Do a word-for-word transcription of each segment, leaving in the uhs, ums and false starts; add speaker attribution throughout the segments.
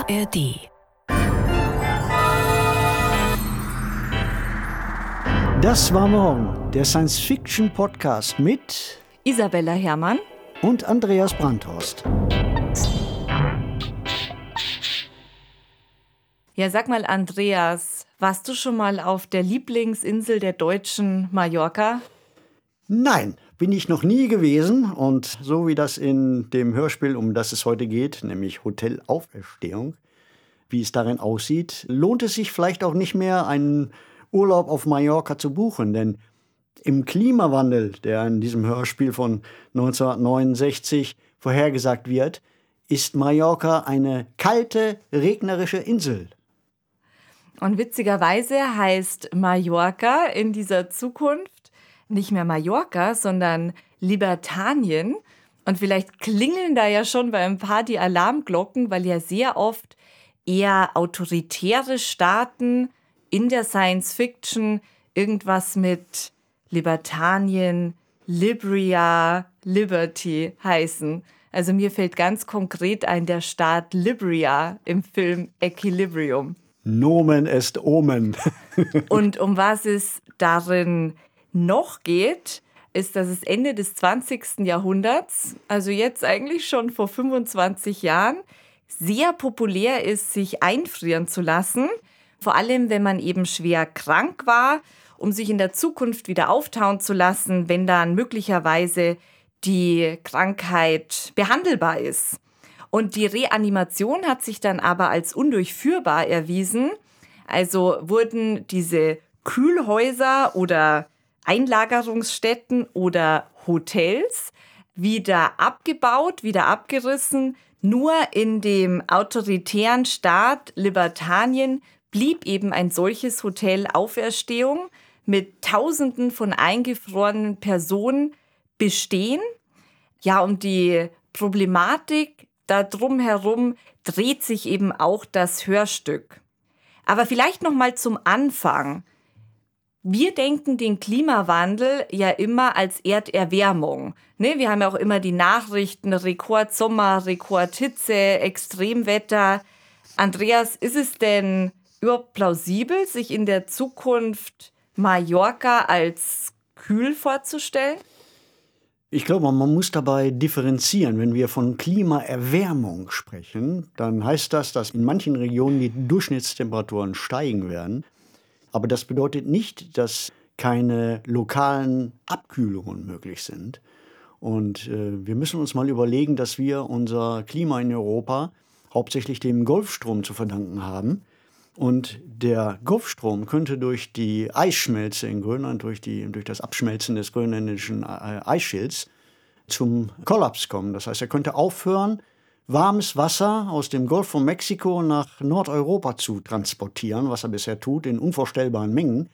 Speaker 1: A R D.
Speaker 2: Das war morgen, der Science-Fiction-Podcast mit
Speaker 3: Isabella Herrmann
Speaker 2: und Andreas Brandhorst.
Speaker 3: Ja, sag mal, Andreas, warst du schon mal auf der Lieblingsinsel der Deutschen, Mallorca?
Speaker 2: Nein, bin ich noch nie gewesen. Und so wie das in dem Hörspiel, um das es heute geht, nämlich Hotel Auferstehung, wie es darin aussieht, lohnt es sich vielleicht auch nicht mehr, einen Urlaub auf Mallorca zu buchen. Denn im Klimawandel, der in diesem Hörspiel von neunzehnhundertneunundsechzig vorhergesagt wird, ist Mallorca eine kalte, regnerische Insel.
Speaker 3: Und witzigerweise heißt Mallorca in dieser Zukunft nicht mehr Mallorca, sondern Libertanien. Und vielleicht klingeln da ja schon bei ein paar die Alarmglocken, weil ja sehr oft eher autoritäre Staaten in der Science-Fiction irgendwas mit Libertanien, Libria, Liberty heißen. Also mir fällt ganz konkret ein der Staat Libria im Film Equilibrium.
Speaker 2: Nomen est Omen.
Speaker 3: Und um was es darin noch geht, ist, dass es Ende des zwanzigsten Jahrhunderts, also jetzt eigentlich schon vor fünfundzwanzig Jahren, sehr populär ist, sich einfrieren zu lassen. Vor allem, wenn man eben schwer krank war, um sich in der Zukunft wieder auftauen zu lassen, wenn dann möglicherweise die Krankheit behandelbar ist. Und die Reanimation hat sich dann aber als undurchführbar erwiesen. Also wurden diese Kühlhäuser oder Einlagerungsstätten oder Hotels wieder abgebaut, wieder abgerissen. Nur in dem autoritären Staat Libertanien blieb eben ein solches Hotel Auferstehung mit Tausenden von eingefrorenen Personen bestehen. Ja, und die Problematik da drumherum dreht sich eben auch das Hörstück. Aber vielleicht noch mal zum Anfang. Wir denken den Klimawandel ja immer als Erderwärmung. Ne, wir haben ja auch immer die Nachrichten, Rekordsommer, Rekordhitze, Extremwetter. Andreas, ist es denn überhaupt plausibel, sich in der Zukunft Mallorca als kühl vorzustellen?
Speaker 2: Ich glaube, man muss dabei differenzieren. Wenn wir von Klimaerwärmung sprechen, dann heißt das, dass in manchen Regionen die Durchschnittstemperaturen steigen werden. Aber das bedeutet nicht, dass keine lokalen Abkühlungen möglich sind. Und äh, wir müssen uns mal überlegen, dass wir unser Klima in Europa hauptsächlich dem Golfstrom zu verdanken haben. Und der Golfstrom könnte durch die Eisschmelze in Grönland, durch, die, durch das Abschmelzen des grönländischen Eisschilds zum Kollaps kommen. Das heißt, er könnte aufhören, warmes Wasser aus dem Golf von Mexiko nach Nordeuropa zu transportieren, was er bisher tut, in unvorstellbaren Mengen.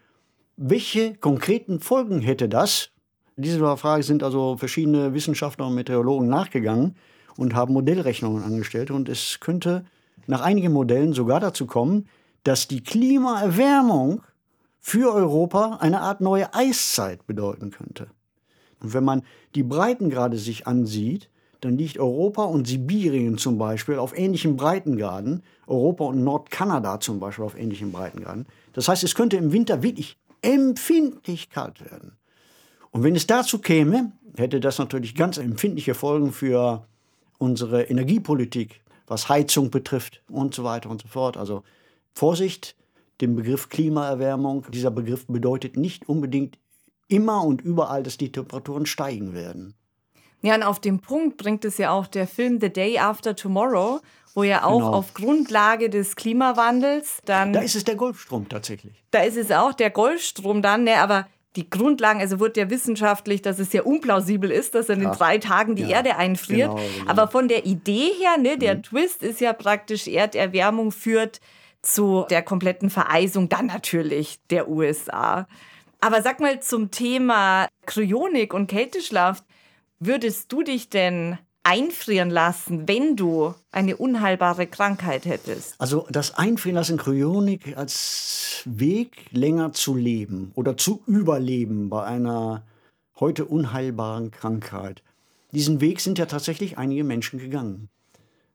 Speaker 2: Welche konkreten Folgen hätte das? Dieser Frage sind also verschiedene Wissenschaftler und Meteorologen nachgegangen und haben Modellrechnungen angestellt. Und es könnte nach einigen Modellen sogar dazu kommen, dass die Klimaerwärmung für Europa eine Art neue Eiszeit bedeuten könnte. Und wenn man die Breitengrade sich ansieht, dann liegt Europa und Sibirien zum Beispiel auf ähnlichen Breitengraden, Europa und Nordkanada zum Beispiel auf ähnlichen Breitengraden. Das heißt, es könnte im Winter wirklich empfindlich kalt werden. Und wenn es dazu käme, hätte das natürlich ganz empfindliche Folgen für unsere Energiepolitik, was Heizung betrifft und so weiter und so fort. Also Vorsicht, dem Begriff Klimaerwärmung. Dieser Begriff bedeutet nicht unbedingt immer und überall, dass die Temperaturen steigen werden.
Speaker 3: Ja, und auf den Punkt bringt es ja auch der Film The Day After Tomorrow, wo ja auch
Speaker 2: Genau.
Speaker 3: auf Grundlage des Klimawandels dann...
Speaker 2: Da ist es der Golfstrom tatsächlich.
Speaker 3: Da ist es auch der Golfstrom dann, ne, aber die Grundlagen, also wird ja wissenschaftlich, dass es ja unplausibel ist, dass dann
Speaker 2: Ja.
Speaker 3: in drei Tagen die
Speaker 2: Ja.
Speaker 3: Erde einfriert.
Speaker 2: Genau, genau.
Speaker 3: Aber von der Idee her, ne, der
Speaker 2: Mhm.
Speaker 3: Twist ist ja praktisch, Erderwärmung führt zu der kompletten Vereisung, dann natürlich der U S A. Aber sag mal zum Thema Kryonik und Kälteschlaf, würdest du dich denn einfrieren lassen, wenn du eine unheilbare Krankheit hättest?
Speaker 2: Also das Einfrieren lassen Kryonik als Weg, länger zu leben oder zu überleben bei einer heute unheilbaren Krankheit. Diesen Weg sind ja tatsächlich einige Menschen gegangen.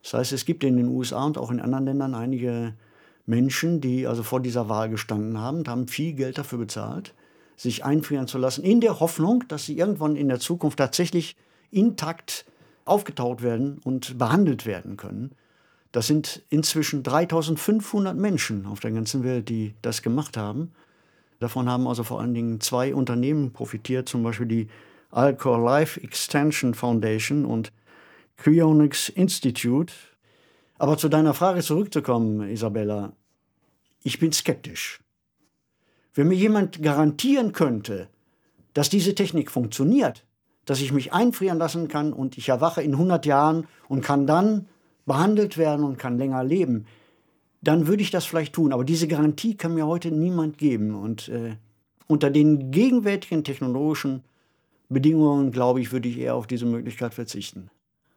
Speaker 2: Das heißt, es gibt in den U S A und auch in anderen Ländern einige Menschen, die also vor dieser Wahl gestanden haben und haben viel Geld dafür bezahlt, sich einfrieren zu lassen, in der Hoffnung, dass sie irgendwann in der Zukunft tatsächlich intakt aufgetaut werden und behandelt werden können. Das sind inzwischen dreitausendfünfhundert Menschen auf der ganzen Welt, die das gemacht haben. Davon haben also vor allen Dingen zwei Unternehmen profitiert, zum Beispiel die Alcor Life Extension Foundation und Cryonics Institute. Aber zu deiner Frage zurückzukommen, Isabella, ich bin skeptisch. Wenn mir jemand garantieren könnte, dass diese Technik funktioniert, dass ich mich einfrieren lassen kann und ich erwache in hundert Jahren und kann dann behandelt werden und kann länger leben, dann würde ich das vielleicht tun. Aber diese Garantie kann mir heute niemand geben. Und äh, unter den gegenwärtigen technologischen Bedingungen, glaube ich, würde ich eher auf diese Möglichkeit verzichten.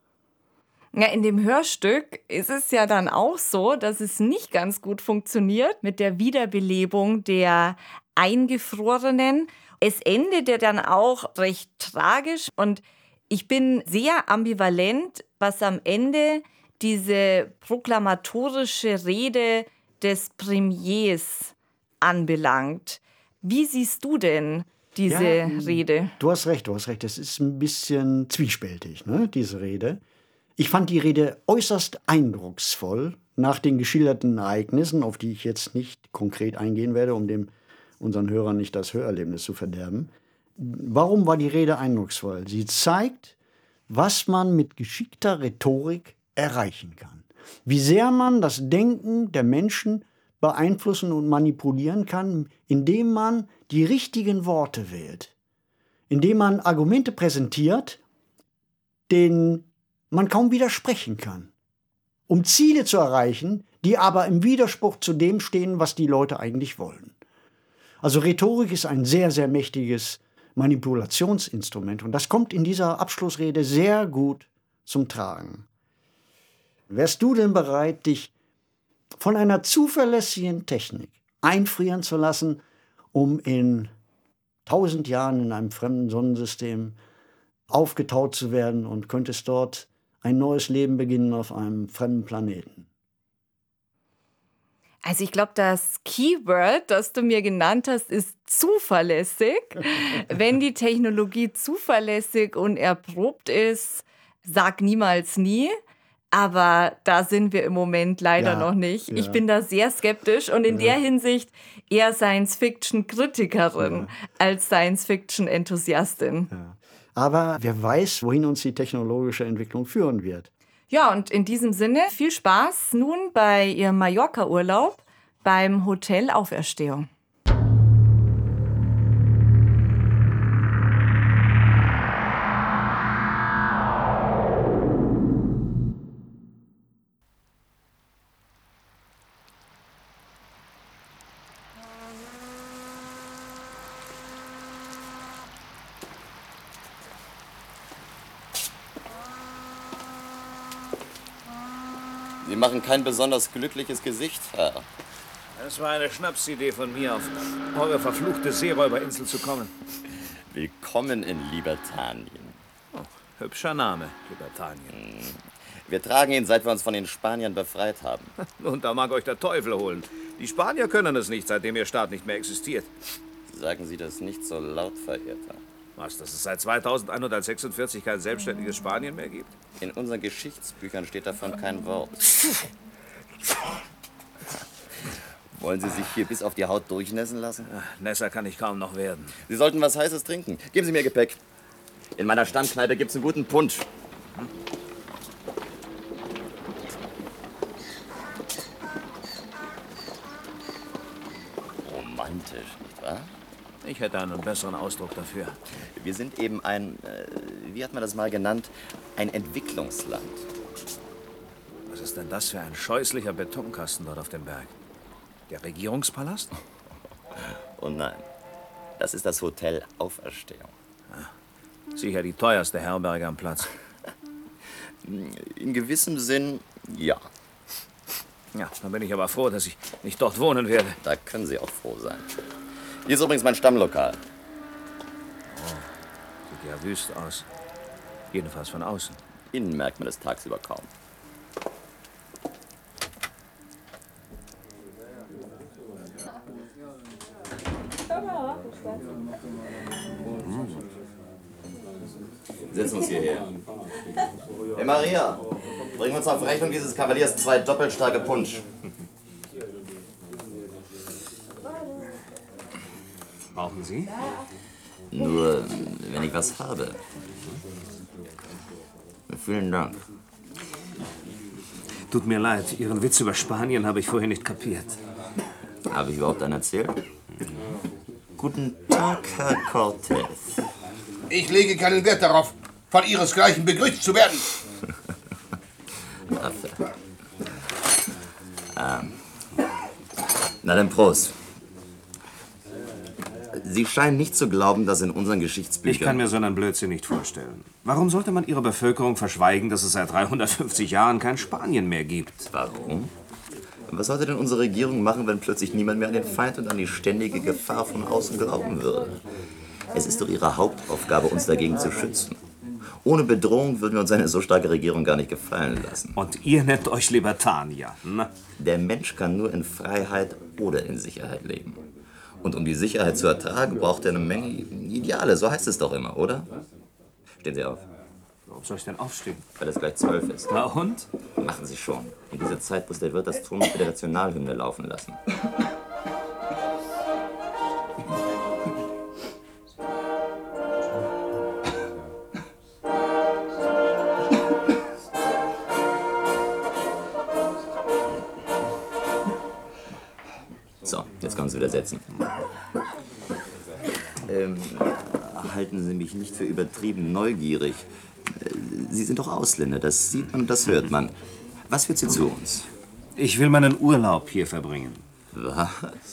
Speaker 3: Ja, in dem Hörstück ist es ja dann auch so, dass es nicht ganz gut funktioniert mit der Wiederbelebung der Eingefrorenen. Es endet ja dann auch recht tragisch und ich bin sehr ambivalent, was am Ende diese proklamatorische Rede des Premiers anbelangt. Wie siehst du denn diese ja, Rede?
Speaker 2: Du hast recht, du hast recht. Es ist ein bisschen zwiespältig, ne, diese Rede. Ich fand die Rede äußerst eindrucksvoll nach den geschilderten Ereignissen, auf die ich jetzt nicht konkret eingehen werde, um dem unseren Hörern nicht das Hörerlebnis zu verderben. Warum war die Rede eindrucksvoll? Sie zeigt, was man mit geschickter Rhetorik erreichen kann. Wie sehr man das Denken der Menschen beeinflussen und manipulieren kann, indem man die richtigen Worte wählt. Indem man Argumente präsentiert, denen man kaum widersprechen kann, um Ziele zu erreichen, die aber im Widerspruch zu dem stehen, was die Leute eigentlich wollen. Also Rhetorik ist ein sehr, sehr mächtiges Manipulationsinstrument und das kommt in dieser Abschlussrede sehr gut zum Tragen. Wärst du denn bereit, dich von einer zuverlässigen Technik einfrieren zu lassen, um in tausend Jahren in einem fremden Sonnensystem aufgetaut zu werden und könntest dort ein neues Leben beginnen auf einem fremden Planeten?
Speaker 3: Also ich glaube, das Keyword, das du mir genannt hast, ist zuverlässig. Wenn die Technologie zuverlässig und erprobt ist, sag niemals nie. Aber da sind wir im Moment leider ja, noch nicht. Ja. Ich bin da sehr skeptisch und in ja. der Hinsicht eher Science-Fiction-Kritikerin ja. als Science-Fiction-Enthusiastin.
Speaker 2: Ja. Aber wer weiß, wohin uns die technologische Entwicklung führen wird.
Speaker 3: Ja, und in diesem Sinne viel Spaß nun bei Ihrem Mallorca-Urlaub beim Hotel Auferstehung.
Speaker 1: Sie machen kein besonders glückliches Gesicht, Herr.
Speaker 4: Es war eine Schnapsidee von mir, auf eure verfluchte Seeräuberinsel zu kommen.
Speaker 1: Willkommen in Libertanien.
Speaker 4: Oh, hübscher Name, Libertanien.
Speaker 1: Wir tragen ihn, seit wir uns von den Spaniern befreit haben.
Speaker 4: Und da mag euch der Teufel holen. Die Spanier können es nicht, seitdem ihr Staat nicht mehr existiert.
Speaker 1: Sagen Sie das nicht so laut, Verehrter.
Speaker 4: Was, dass es seit zweitausendeinhundertsechsundvierzig kein selbstständiges Spanien mehr gibt?
Speaker 1: In unseren Geschichtsbüchern steht davon kein Wort. Wollen Sie sich hier bis auf die Haut durchnässen lassen?
Speaker 4: Ach, Nässer kann ich kaum noch werden.
Speaker 1: Sie sollten was Heißes trinken. Geben Sie mir Gepäck. In meiner Stammkneipe gibt's einen guten Punsch. Hm? Romantisch, nicht wahr?
Speaker 4: Ich hätte einen besseren Ausdruck dafür.
Speaker 1: Wir sind eben ein, äh, wie hat man das mal genannt, ein Entwicklungsland.
Speaker 4: Was ist denn das für ein scheußlicher Betonkasten dort auf dem Berg? Der Regierungspalast?
Speaker 1: Oh nein, das ist das Hotel Auferstehung.
Speaker 4: Ja, sicher die teuerste Herberge am Platz.
Speaker 1: In gewissem Sinn, ja.
Speaker 4: Ja, dann bin ich aber froh, dass ich nicht dort wohnen werde.
Speaker 1: Da können Sie auch froh sein. Hier ist übrigens mein Stammlokal.
Speaker 4: Oh, sieht ja wüst aus. Jedenfalls von außen.
Speaker 1: Innen merkt man es tagsüber kaum. Setzen uns hierher. Hey Maria, bring uns auf Rechnung dieses Kavaliers zwei doppelstarke Punsch.
Speaker 4: Brauchen Sie?
Speaker 1: Nur, wenn ich was habe. Vielen Dank.
Speaker 4: Tut mir leid, Ihren Witz über Spanien habe ich vorher nicht kapiert.
Speaker 1: Habe ich überhaupt einen erzählt? Guten Tag, Herr Cortez.
Speaker 5: Ich lege keinen Wert darauf, von Ihresgleichen begrüßt zu werden.
Speaker 1: Affe. Ähm. Na dann Prost. Sie scheinen nicht zu glauben, dass in unseren Geschichtsbüchern...
Speaker 4: Ich kann mir so einen Blödsinn nicht vorstellen. Warum sollte man Ihrer Bevölkerung verschweigen, dass es seit dreihundertfünfzig Jahren kein Spanien mehr gibt?
Speaker 1: Warum? Was sollte denn unsere Regierung machen, wenn plötzlich niemand mehr an den Feind und an die ständige Gefahr von außen glauben würde? Es ist doch ihre Hauptaufgabe, uns dagegen zu schützen. Ohne Bedrohung würden wir uns eine so starke Regierung gar nicht gefallen lassen.
Speaker 4: Und ihr nennt euch Libertanier, ne?
Speaker 1: Der Mensch kann nur in Freiheit oder in Sicherheit leben. Und um die Sicherheit zu ertragen, braucht er eine Menge Ideale. So heißt es doch immer, oder? Stehen Sie auf.
Speaker 4: Warum soll ich denn aufstehen?
Speaker 1: Weil es gleich zwölf ist.
Speaker 4: Na und?
Speaker 1: Machen Sie schon. In dieser Zeit muss der Wirt das Ton mit der Nationalhymne laufen lassen. So, jetzt können Sie wieder setzen. Ähm, halten Sie mich nicht für übertrieben neugierig. Sie sind doch Ausländer, das sieht man und das hört man. Was führt Sie zu uns?
Speaker 4: Ich will meinen Urlaub hier verbringen.
Speaker 1: Was?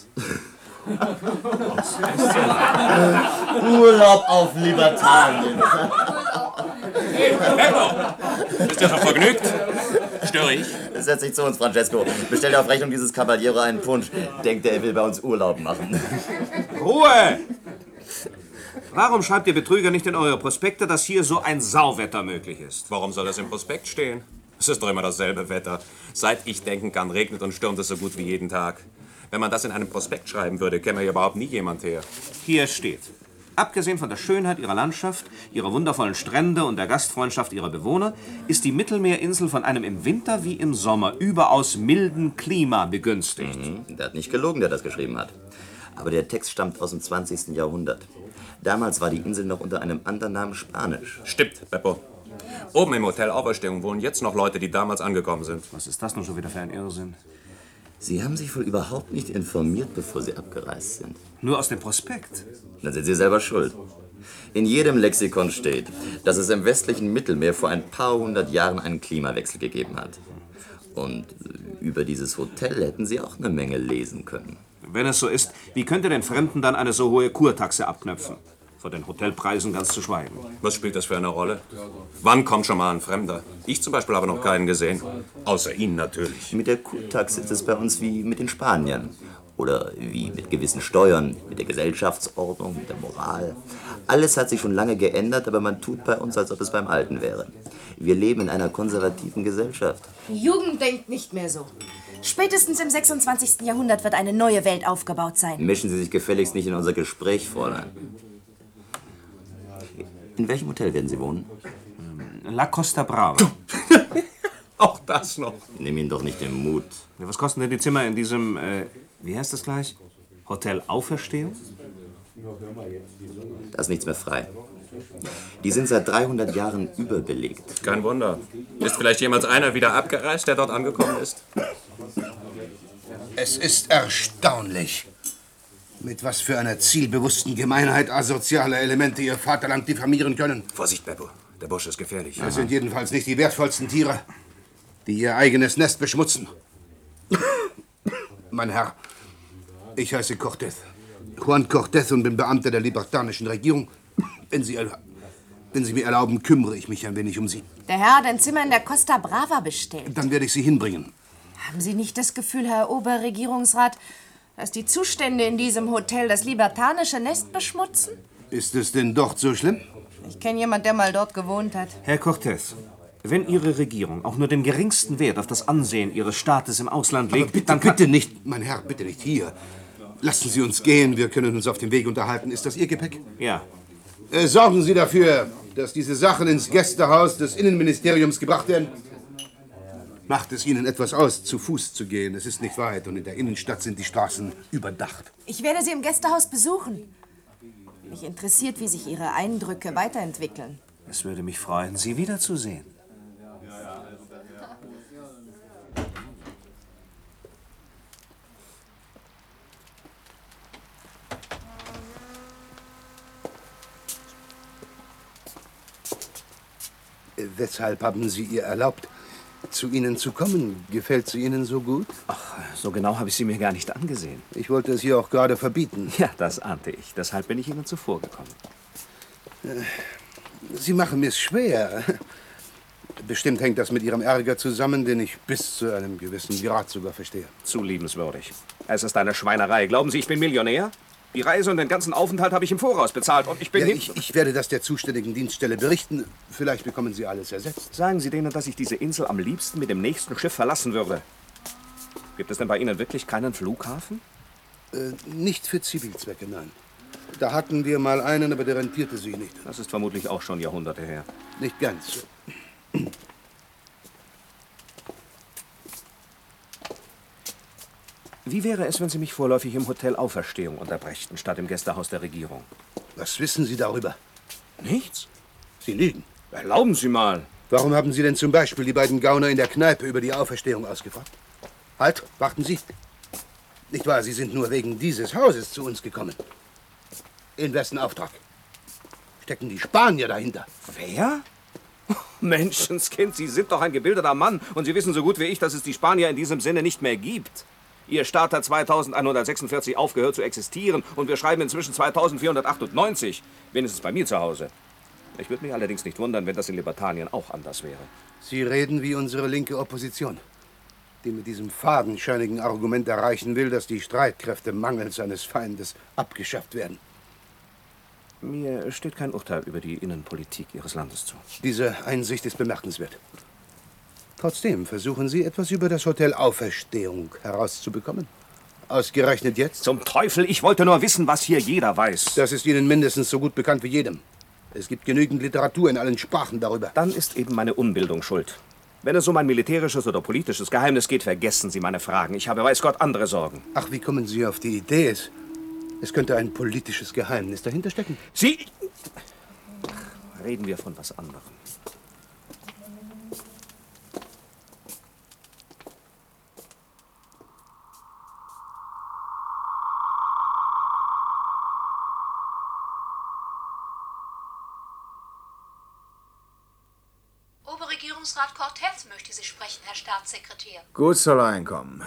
Speaker 1: Urlaub auf Libertanien.
Speaker 6: Hey, Beppo! Bist du schon vergnügt? Störe ich?
Speaker 1: Setz dich zu uns, Francesco. Bestell dir auf Rechnung dieses Cavaliero einen Punsch. Denkt, er will bei uns Urlaub machen.
Speaker 4: Ruhe! Warum schreibt ihr Betrüger nicht in eure Prospekte, dass hier so ein Sauwetter möglich ist?
Speaker 6: Warum soll das im Prospekt stehen? Es ist doch immer dasselbe Wetter. Seit ich denken kann, regnet und stürmt es so gut wie jeden Tag. Wenn man das in einem Prospekt schreiben würde, käme ja überhaupt nie jemand her.
Speaker 4: Hier steht: Abgesehen von der Schönheit ihrer Landschaft, ihrer wundervollen Strände und der Gastfreundschaft ihrer Bewohner, ist die Mittelmeerinsel von einem im Winter wie im Sommer überaus milden Klima begünstigt.
Speaker 1: Mhm, der hat nicht gelogen, der das geschrieben hat. Aber der Text stammt aus dem zwanzigsten Jahrhundert. Damals war die Insel noch unter einem anderen Namen Spanisch.
Speaker 6: Stimmt, Beppo. Oben im Hotel Auferstehung wohnen jetzt noch Leute, die damals angekommen sind.
Speaker 4: Was ist das nun schon wieder für ein Irrsinn?
Speaker 1: Sie haben sich wohl überhaupt nicht informiert, bevor Sie abgereist sind.
Speaker 4: Nur aus dem Prospekt?
Speaker 1: Dann sind Sie selber schuld. In jedem Lexikon steht, dass es im westlichen Mittelmeer vor ein paar hundert Jahren einen Klimawechsel gegeben hat. Und über dieses Hotel hätten Sie auch eine Menge lesen können.
Speaker 4: Wenn es so ist, wie könnt ihr den Fremden dann eine so hohe Kurtaxe abknöpfen? Von den Hotelpreisen ganz zu schweigen.
Speaker 6: Was spielt das für eine Rolle? Wann kommt schon mal ein Fremder? Ich zum Beispiel habe noch keinen gesehen. Außer Ihnen natürlich.
Speaker 1: Mit der Kurtaxe ist es bei uns wie mit den Spaniern. Oder wie mit gewissen Steuern, mit der Gesellschaftsordnung, mit der Moral. Alles hat sich schon lange geändert, aber man tut bei uns, als ob es beim Alten wäre. Wir leben in einer konservativen Gesellschaft.
Speaker 7: Die Jugend denkt nicht mehr so. Spätestens im sechsundzwanzigsten Jahrhundert wird eine neue Welt aufgebaut sein.
Speaker 1: Mischen Sie sich gefälligst nicht in unser Gespräch, Fräulein. In welchem Hotel werden Sie wohnen?
Speaker 4: La Costa Brava.
Speaker 6: Auch das noch.
Speaker 1: Nimm ihn doch nicht den Mut.
Speaker 4: Ja, was kosten denn die Zimmer in diesem, äh, wie heißt das gleich? Hotel Auferstehung?
Speaker 1: Da ist nichts mehr frei. Die sind seit dreihundert Jahren überbelegt.
Speaker 6: Kein Wunder. Ist vielleicht jemals einer wieder abgereist, der dort angekommen ist?
Speaker 5: Es ist erstaunlich, mit was für einer zielbewussten Gemeinheit asoziale Elemente ihr Vaterland diffamieren können.
Speaker 6: Vorsicht, Beppo. Der Bursche ist gefährlich.
Speaker 5: Es sind jedenfalls nicht die wertvollsten Tiere, die ihr eigenes Nest beschmutzen. Mein Herr, ich heiße Cortez. Juan Cortez und bin Beamter der libertanischen Regierung. Wenn Sie, wenn Sie mir erlauben, kümmere ich mich ein wenig um Sie.
Speaker 7: Der Herr hat ein Zimmer in der Costa Brava bestellt.
Speaker 5: Dann werde ich Sie hinbringen.
Speaker 7: Haben Sie nicht das Gefühl, Herr Oberregierungsrat, dass die Zustände in diesem Hotel das libertanische Nest beschmutzen?
Speaker 5: Ist es denn dort so schlimm?
Speaker 7: Ich kenne jemanden, der mal dort gewohnt hat.
Speaker 4: Herr Cortez, wenn Ihre Regierung auch nur den geringsten Wert auf das Ansehen Ihres Staates im Ausland legt,
Speaker 5: Aber bitte,
Speaker 4: dann kann...
Speaker 5: bitte nicht, mein Herr, bitte nicht hier. Lassen Sie uns gehen, wir können uns auf dem Weg unterhalten. Ist das Ihr Gepäck?
Speaker 4: Ja.
Speaker 5: Äh, sorgen Sie dafür, dass diese Sachen ins Gästehaus des Innenministeriums gebracht werden? Macht es Ihnen etwas aus, zu Fuß zu gehen? Es ist nicht weit und in der Innenstadt sind die Straßen überdacht.
Speaker 7: Ich werde Sie im Gästehaus besuchen. Mich interessiert, wie sich Ihre Eindrücke weiterentwickeln.
Speaker 4: Es würde mich freuen, Sie wiederzusehen.
Speaker 5: Weshalb haben Sie ihr erlaubt, zu Ihnen zu kommen? Gefällt sie Ihnen so gut?
Speaker 4: Ach, so genau habe ich sie mir gar nicht angesehen.
Speaker 5: Ich wollte es ihr auch gerade verbieten.
Speaker 4: Ja, das ahnte ich. Deshalb bin ich Ihnen zuvorgekommen.
Speaker 5: Sie machen mir es schwer. Bestimmt hängt das mit Ihrem Ärger zusammen, den ich bis zu einem gewissen Grad sogar verstehe.
Speaker 4: Zu liebenswürdig. Es ist eine Schweinerei. Glauben Sie, ich bin Millionär? Die Reise und den ganzen Aufenthalt habe ich im Voraus bezahlt und ich bin...
Speaker 5: Ja,
Speaker 4: hin-
Speaker 5: ich, ich werde das der zuständigen Dienststelle berichten. Vielleicht bekommen Sie alles ersetzt.
Speaker 4: Sagen Sie denen, dass ich diese Insel am liebsten mit dem nächsten Schiff verlassen würde. Gibt es denn bei Ihnen wirklich keinen Flughafen?
Speaker 5: Äh, nicht für Zivilzwecke, nein. Da hatten wir mal einen, aber der rentierte sich nicht.
Speaker 4: Das ist vermutlich auch schon Jahrhunderte her.
Speaker 5: Nicht ganz.
Speaker 4: Wie wäre es, wenn Sie mich vorläufig im Hotel Auferstehung unterbrächten, statt im Gästehaus der Regierung?
Speaker 5: Was wissen Sie darüber?
Speaker 4: Nichts?
Speaker 5: Sie lügen.
Speaker 4: Erlauben Sie mal.
Speaker 5: Warum haben Sie denn zum Beispiel die beiden Gauner in der Kneipe über die Auferstehung ausgefragt? Halt, warten Sie. Nicht wahr, Sie sind nur wegen dieses Hauses zu uns gekommen. In wessen Auftrag? Stecken die Spanier dahinter?
Speaker 4: Wer? Menschenskind, Sie sind doch ein gebildeter Mann und Sie wissen so gut wie ich, dass es die Spanier in diesem Sinne nicht mehr gibt. Ihr Staat hat zweitausendeinhundertsechsundvierzig aufgehört zu existieren und wir schreiben inzwischen zweitausendvierhundertachtundneunzig. Wenigstens bei mir zu Hause. Ich würde mich allerdings nicht wundern, wenn das in Libertanien auch anders wäre.
Speaker 5: Sie reden wie unsere linke Opposition, die mit diesem fadenscheinigen Argument erreichen will, dass die Streitkräfte mangels eines Feindes abgeschafft werden.
Speaker 4: Mir steht kein Urteil über die Innenpolitik Ihres Landes zu.
Speaker 5: Diese Einsicht ist bemerkenswert. Trotzdem versuchen Sie, etwas über das Hotel Auferstehung herauszubekommen. Ausgerechnet jetzt?
Speaker 4: Zum Teufel, ich wollte nur wissen, was hier jeder weiß.
Speaker 5: Das ist Ihnen mindestens so gut bekannt wie jedem. Es gibt genügend Literatur in allen Sprachen darüber.
Speaker 4: Dann ist eben meine Unbildung schuld. Wenn es um ein militärisches oder politisches Geheimnis geht, vergessen Sie meine Fragen. Ich habe, weiß Gott, andere Sorgen.
Speaker 5: Ach, wie kommen Sie auf die Idee? Es, es könnte ein politisches Geheimnis dahinter stecken.
Speaker 4: Sie... Reden wir von was anderem.
Speaker 8: Oberregierungsrat Cortez möchte Sie sprechen, Herr Staatssekretär.
Speaker 9: Gut soll reinkommen.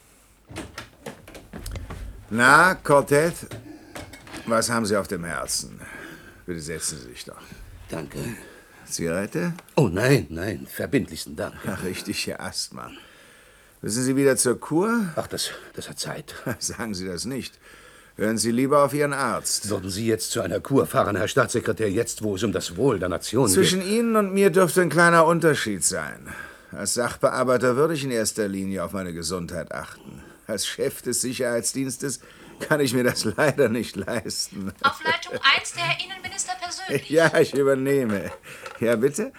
Speaker 9: Na, Cortez, was haben Sie auf dem Herzen? Bitte setzen Sie sich doch.
Speaker 5: Danke.
Speaker 9: Zigarette?
Speaker 5: Oh nein, nein, verbindlichsten Dank.
Speaker 9: Ach, richtig, Ihr Asthma. Müssen Sie wieder zur Kur?
Speaker 5: Ach, das, das hat Zeit.
Speaker 9: Sagen Sie das nicht. Hören Sie lieber auf Ihren Arzt.
Speaker 5: Würden Sie jetzt zu einer Kur fahren, Herr Staatssekretär, jetzt, wo es um das Wohl der Nation geht?
Speaker 9: Zwischen Ihnen und mir dürfte ein kleiner Unterschied sein. Als Sachbearbeiter würde ich in erster Linie auf meine Gesundheit achten. Als Chef des Sicherheitsdienstes kann ich mir das leider nicht leisten.
Speaker 8: Auf Leitung eins der Herr Innenminister persönlich.
Speaker 9: Ja, ich übernehme. Ja, bitte?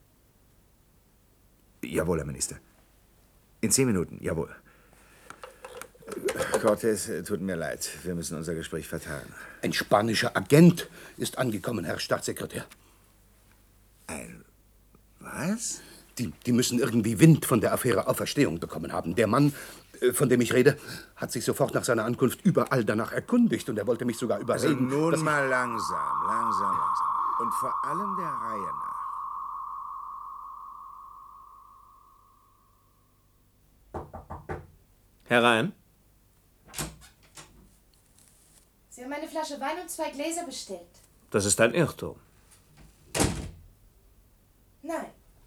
Speaker 9: Jawohl, Herr Minister. In zehn Minuten, jawohl. Cortez, tut mir leid. Wir müssen unser Gespräch vertagen.
Speaker 5: Ein spanischer Agent ist angekommen, Herr Staatssekretär.
Speaker 9: Ein... was?
Speaker 5: Die, die müssen irgendwie Wind von der Affäre Auferstehung bekommen haben. Der Mann, äh, von dem ich rede, hat sich sofort nach seiner Ankunft überall danach erkundigt und er wollte mich sogar
Speaker 9: Also
Speaker 5: überreden.
Speaker 9: nun
Speaker 5: dass ich-
Speaker 9: mal langsam, langsam, langsam. Und vor allem der Reihe nach.
Speaker 4: Herein.
Speaker 7: Sie haben eine Flasche Wein und zwei Gläser bestellt.
Speaker 4: Das ist ein Irrtum.
Speaker 7: Nein.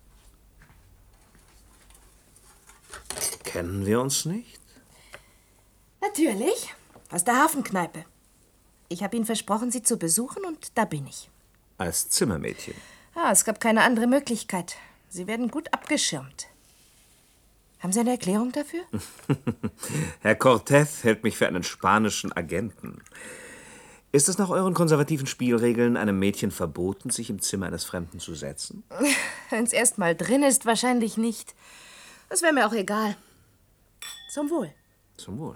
Speaker 4: Kennen wir uns nicht?
Speaker 7: Natürlich. Aus der Hafenkneipe. Ich habe Ihnen versprochen, Sie zu besuchen und da bin ich.
Speaker 4: Als Zimmermädchen.
Speaker 7: Ah, es gab keine andere Möglichkeit. Sie werden gut abgeschirmt. Haben Sie eine Erklärung dafür?
Speaker 4: Herr Cortez hält mich für einen spanischen Agenten. Ist es nach euren konservativen Spielregeln einem Mädchen verboten, sich im Zimmer eines Fremden zu setzen?
Speaker 7: Wenn's erst mal drin ist, wahrscheinlich nicht. Das wäre mir auch egal. Zum Wohl.
Speaker 4: Zum Wohl.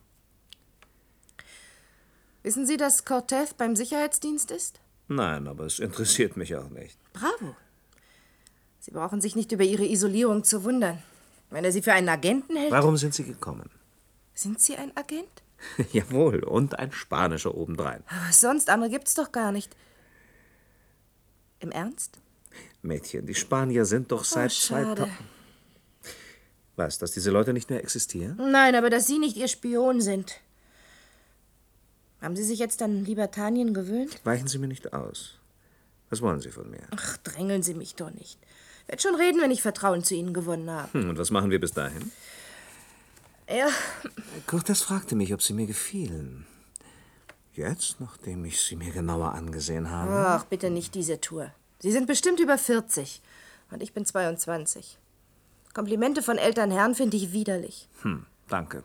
Speaker 7: Wissen Sie, dass Cortez beim Sicherheitsdienst ist?
Speaker 4: Nein, aber es interessiert mich auch nicht.
Speaker 7: Bravo. Sie brauchen sich nicht über Ihre Isolierung zu wundern. Wenn er Sie für einen Agenten hält...
Speaker 4: Warum sind Sie gekommen?
Speaker 7: Sind Sie ein Agent?
Speaker 4: Jawohl, und ein Spanischer obendrein.
Speaker 7: Was sonst? Andere gibt's doch gar nicht. Im Ernst?
Speaker 4: Mädchen, die Spanier sind doch seit
Speaker 7: Oh, schade.
Speaker 4: zweitausend... Was, dass diese Leute nicht mehr existieren?
Speaker 7: Nein, aber dass Sie nicht Ihr Spion sind. Haben Sie sich jetzt an Libertanien gewöhnt?
Speaker 4: Weichen Sie mir nicht aus. Was wollen Sie von mir?
Speaker 7: Ach, drängeln Sie mich doch nicht. Ich werde schon reden, wenn ich Vertrauen zu Ihnen gewonnen habe.
Speaker 4: Hm, und was machen wir bis dahin?
Speaker 7: Ja,
Speaker 4: Cortez fragte mich, ob Sie mir gefielen. Jetzt, nachdem ich Sie mir genauer angesehen habe?
Speaker 7: ach, bitte nicht diese Tour. Sie sind bestimmt über vierzig und ich bin zweiundzwanzig. Komplimente von älteren Herren finde ich widerlich.
Speaker 4: Hm, danke.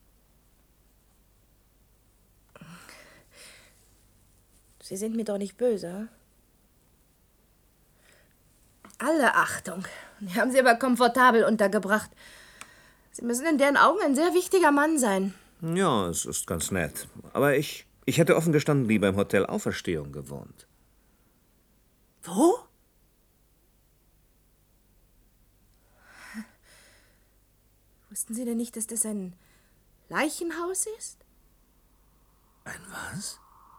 Speaker 7: Sie sind mir doch nicht böse, hm? Alle Achtung. Die haben Sie aber komfortabel untergebracht. Sie müssen in deren Augen ein sehr wichtiger Mann sein.
Speaker 4: Ja, es ist ganz nett. Aber ich, ich hätte offen gestanden lieber im Hotel Auferstehung gewohnt.
Speaker 7: Wo? Wussten Sie denn nicht, dass das ein Leichenhaus ist?
Speaker 4: Ein was?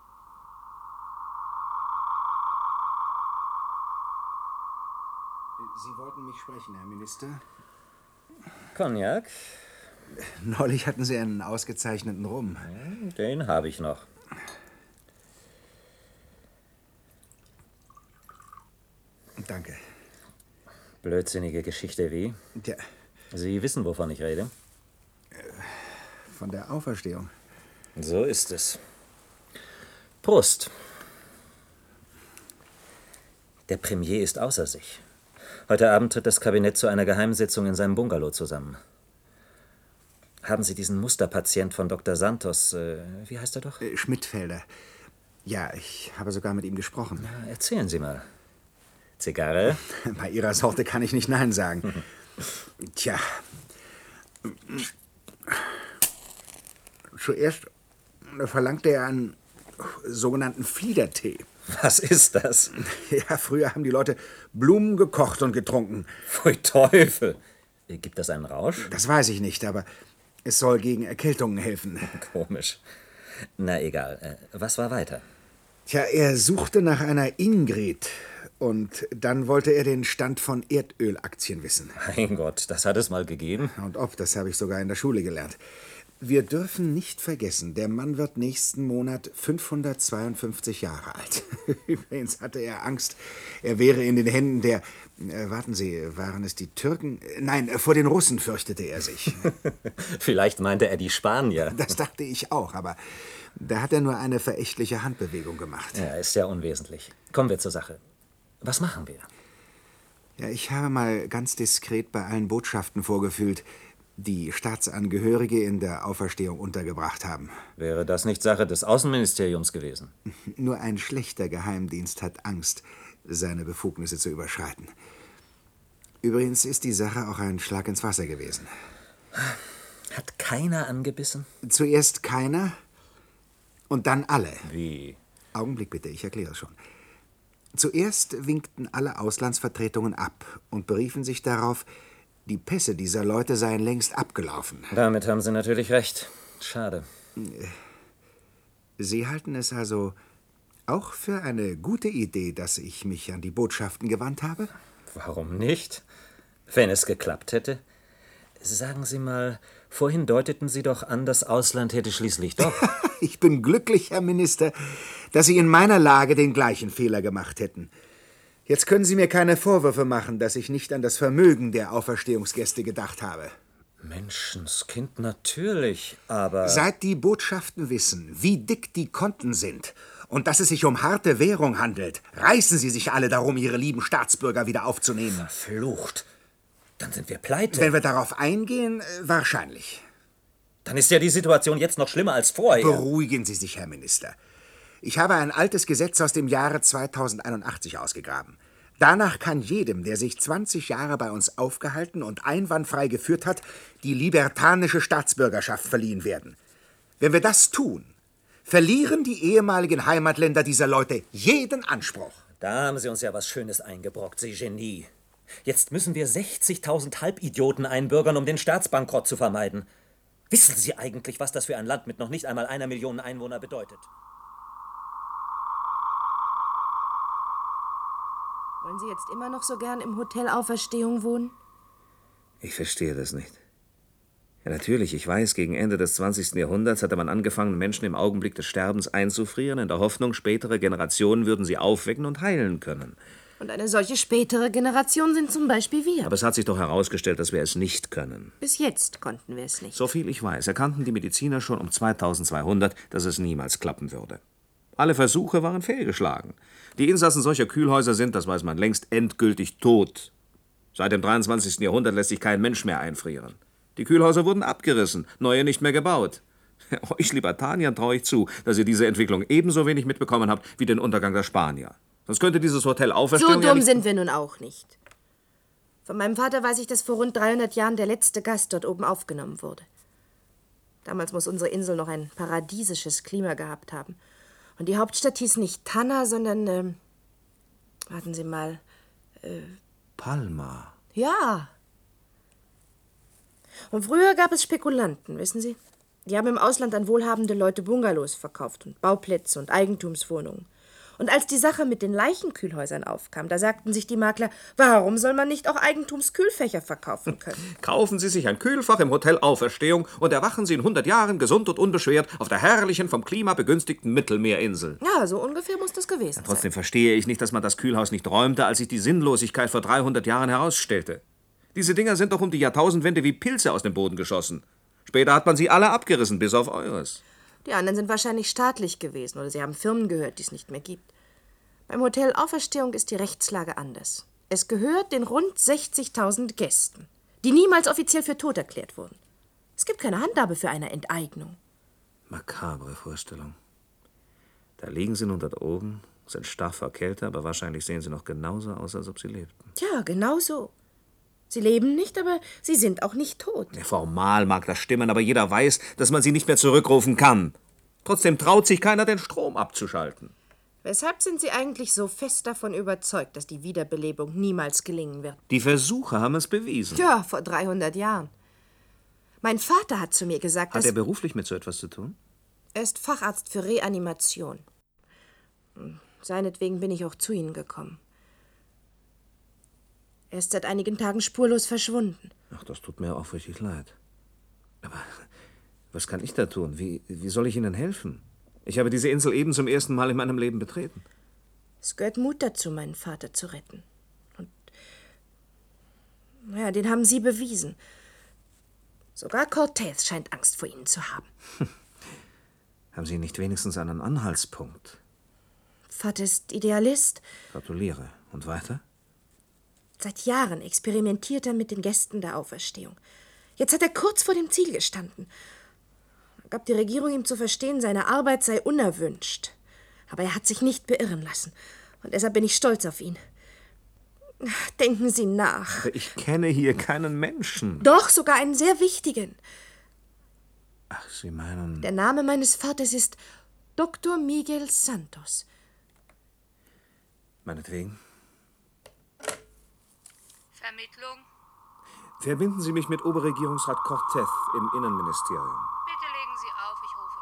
Speaker 9: Sie wollten mich sprechen, Herr Minister.
Speaker 10: Cognac?
Speaker 9: Neulich hatten Sie einen ausgezeichneten Rum.
Speaker 10: Den habe ich noch.
Speaker 9: Danke.
Speaker 10: Blödsinnige Geschichte wie?
Speaker 9: Tja,
Speaker 10: Sie wissen, wovon ich rede?
Speaker 9: von der Auferstehung.
Speaker 10: So ist es. Prost. Der Premier ist außer sich. Heute Abend tritt das Kabinett zu einer Geheimsitzung in seinem Bungalow zusammen. Haben Sie diesen Musterpatient von Doktor Santos, äh, wie heißt er doch?
Speaker 9: Äh, Schmidtfelder. Ja, ich habe sogar mit ihm gesprochen.
Speaker 10: Ja, erzählen Sie mal. Zigarre?
Speaker 9: Bei Ihrer Sorte kann ich nicht Nein sagen. Tja. Zuerst verlangte er einen sogenannten Fliedertee.
Speaker 10: Was ist das?
Speaker 9: Ja, früher haben die Leute Blumen gekocht und getrunken.
Speaker 10: Pfui Teufel. Gibt das einen Rausch?
Speaker 9: Das weiß ich nicht, aber es soll gegen Erkältungen helfen.
Speaker 10: Komisch. Na egal. Äh, Was war weiter?
Speaker 9: Tja, er suchte nach einer Ingrid. Und dann wollte er den Stand von Erdölaktien wissen.
Speaker 10: Mein Gott, das hat es mal gegeben.
Speaker 9: Und ob, das habe ich sogar in der Schule gelernt. Wir dürfen nicht vergessen, der Mann wird nächsten Monat fünfhundertzweiundfünfzig Jahre alt. Übrigens hatte er Angst, er wäre in den Händen der... Äh, warten Sie, waren es die Türken? Nein, vor den Russen fürchtete er sich.
Speaker 10: Vielleicht meinte er die Spanier.
Speaker 9: Das dachte ich auch, aber da hat er nur eine verächtliche Handbewegung gemacht.
Speaker 10: Ja, ist ja unwesentlich. Kommen wir zur Sache. Was machen wir?
Speaker 9: Ja, ich habe mal ganz diskret bei allen Botschaften vorgefühlt, die Staatsangehörige in der Auferstehung untergebracht haben.
Speaker 10: Wäre das nicht Sache des Außenministeriums gewesen?
Speaker 9: Nur ein schlechter Geheimdienst hat Angst, seine Befugnisse zu überschreiten. Übrigens ist die Sache auch ein Schlag ins Wasser gewesen.
Speaker 10: Hat keiner angebissen?
Speaker 9: Zuerst keiner und dann alle.
Speaker 10: Wie?
Speaker 9: Augenblick bitte, ich erkläre es schon. Zuerst winkten alle Auslandsvertretungen ab und beriefen sich darauf, die Pässe dieser Leute seien längst abgelaufen.
Speaker 10: Damit haben Sie natürlich recht. Schade.
Speaker 9: Sie halten es also auch für eine gute Idee, dass ich mich an die Botschaften gewandt habe?
Speaker 10: Warum nicht? Wenn es geklappt hätte. Sagen Sie mal, vorhin deuteten Sie doch an, das Ausland hätte schließlich doch...
Speaker 9: Ich bin glücklich, Herr Minister, dass Sie in meiner Lage den gleichen Fehler gemacht hätten. Jetzt können Sie mir keine Vorwürfe machen, dass ich nicht an das Vermögen der Auferstehungsgäste gedacht habe.
Speaker 10: Menschenskind, natürlich, aber...
Speaker 9: Seit die Botschaften wissen, wie dick die Konten sind und dass es sich um harte Währung handelt, reißen sie sich alle darum, ihre lieben Staatsbürger wieder aufzunehmen.
Speaker 10: Verflucht. Dann sind wir pleite.
Speaker 9: Wenn wir darauf eingehen, äh, wahrscheinlich.
Speaker 10: Dann ist ja die Situation jetzt noch schlimmer als vorher.
Speaker 9: Beruhigen Sie sich, Herr Minister. Ich habe ein altes Gesetz aus dem Jahre zweitausendeinundachtzig ausgegraben. Danach kann jedem, der sich zwanzig Jahre bei uns aufgehalten und einwandfrei geführt hat, die libertanische Staatsbürgerschaft verliehen werden. Wenn wir das tun, verlieren die ehemaligen Heimatländer dieser Leute jeden Anspruch.
Speaker 10: Da haben Sie uns ja was Schönes eingebrockt, Sie Genie. Jetzt müssen wir sechzigtausend Halbidioten einbürgern, um den Staatsbankrott zu vermeiden. Wissen Sie eigentlich, was das für ein Land mit noch nicht einmal einer Million Einwohner bedeutet?
Speaker 7: Wollen Sie jetzt immer noch so gern im Hotel Auferstehung wohnen?
Speaker 4: Ich verstehe das nicht. Ja, natürlich, ich weiß, gegen Ende des zwanzigsten Jahrhunderts hatte man angefangen, Menschen im Augenblick des Sterbens einzufrieren, in der Hoffnung, spätere Generationen würden sie aufwecken und heilen können.
Speaker 7: Und eine solche spätere Generation sind zum Beispiel wir.
Speaker 4: Aber es hat sich doch herausgestellt, dass wir es nicht können.
Speaker 7: Bis jetzt konnten wir es nicht.
Speaker 4: Soviel ich weiß, erkannten die Mediziner schon um zweitausendzweihundert, dass es niemals klappen würde. Alle Versuche waren fehlgeschlagen. Die Insassen solcher Kühlhäuser sind, das weiß man längst, endgültig tot. Seit dem dreiundzwanzigsten Jahrhundert lässt sich kein Mensch mehr einfrieren. Die Kühlhäuser wurden abgerissen, neue nicht mehr gebaut. Euch Libertaniern traue ich zu, dass ihr diese Entwicklung ebenso wenig mitbekommen habt wie den Untergang der Spanier. Sonst könnte dieses Hotel Auferstehung...
Speaker 7: So dumm
Speaker 4: ja nicht
Speaker 7: sind wir nun auch nicht. Von meinem Vater weiß ich, dass vor rund dreihundert Jahren der letzte Gast dort oben aufgenommen wurde. Damals muss unsere Insel noch ein paradiesisches Klima gehabt haben. Und die Hauptstadt hieß nicht Tanna, sondern, ähm, warten Sie mal, äh,
Speaker 4: Palma.
Speaker 7: Ja. Und früher gab es Spekulanten, wissen Sie? Die haben im Ausland an wohlhabende Leute Bungalows verkauft und Bauplätze und Eigentumswohnungen. Und als die Sache mit den Leichenkühlhäusern aufkam, da sagten sich die Makler, warum soll man nicht auch Eigentumskühlfächer verkaufen können?
Speaker 4: Kaufen Sie sich ein Kühlfach im Hotel Auferstehung und erwachen Sie in hundert Jahren gesund und unbeschwert auf der herrlichen, vom Klima begünstigten Mittelmeerinsel.
Speaker 7: Ja, so ungefähr muss das gewesen sein.
Speaker 4: Trotzdem verstehe ich nicht, dass man das Kühlhaus nicht räumte, als sich die Sinnlosigkeit vor dreihundert Jahren herausstellte. Diese Dinger sind doch um die Jahrtausendwende wie Pilze aus dem Boden geschossen. Später hat man sie alle abgerissen, bis auf eures.
Speaker 7: Die anderen sind wahrscheinlich staatlich gewesen oder sie haben Firmen gehört, die es nicht mehr gibt. Beim Hotel Auferstehung ist die Rechtslage anders. Es gehört den rund sechzigtausend Gästen, die niemals offiziell für tot erklärt wurden. Es gibt keine Handhabe für eine Enteignung.
Speaker 4: Makabre Vorstellung. Da liegen sie nun dort oben, sind stark vor Kälte, aber wahrscheinlich sehen sie noch genauso aus, als ob sie lebten.
Speaker 7: Ja, genau so. Sie leben nicht, aber sie sind auch nicht tot.
Speaker 4: Ja, formal mag das stimmen, aber jeder weiß, dass man sie nicht mehr zurückrufen kann. Trotzdem traut sich keiner, den Strom abzuschalten.
Speaker 7: Weshalb sind Sie eigentlich so fest davon überzeugt, dass die Wiederbelebung niemals gelingen wird?
Speaker 4: Die Versuche haben es bewiesen.
Speaker 7: Ja, vor dreihundert Jahren. Mein Vater hat zu mir gesagt,
Speaker 4: Hat
Speaker 7: dass...
Speaker 4: er beruflich mit so etwas zu tun?
Speaker 7: Er ist Facharzt für Reanimation. Seinetwegen bin ich auch zu Ihnen gekommen. Er ist seit einigen Tagen spurlos verschwunden.
Speaker 4: Ach, das tut mir aufrichtig leid. Aber was kann ich da tun? Wie, wie soll ich Ihnen helfen? Ich habe diese Insel eben zum ersten Mal in meinem Leben betreten.
Speaker 7: Es gehört Mut dazu, meinen Vater zu retten. Und, naja, den haben Sie bewiesen. Sogar Cortez scheint Angst vor Ihnen zu haben.
Speaker 4: Haben Sie nicht wenigstens einen Anhaltspunkt?
Speaker 7: Vater ist Idealist.
Speaker 4: Gratuliere. Und weiter?
Speaker 7: Seit Jahren experimentiert er mit den Gästen der Auferstehung. Jetzt hat er kurz vor dem Ziel gestanden. Da gab die Regierung ihm zu verstehen, seine Arbeit sei unerwünscht. Aber er hat sich nicht beirren lassen. Und deshalb bin ich stolz auf ihn. Denken Sie nach.
Speaker 4: Aber ich kenne hier keinen Menschen.
Speaker 7: Doch, sogar einen sehr wichtigen.
Speaker 4: Ach, Sie meinen...
Speaker 7: Der Name meines Vaters ist Doktor Miguel Santos.
Speaker 4: Meinetwegen.
Speaker 8: Vermittlung.
Speaker 4: Verbinden Sie mich mit Oberregierungsrat Cortez im Innenministerium.
Speaker 8: Bitte legen Sie auf, ich rufe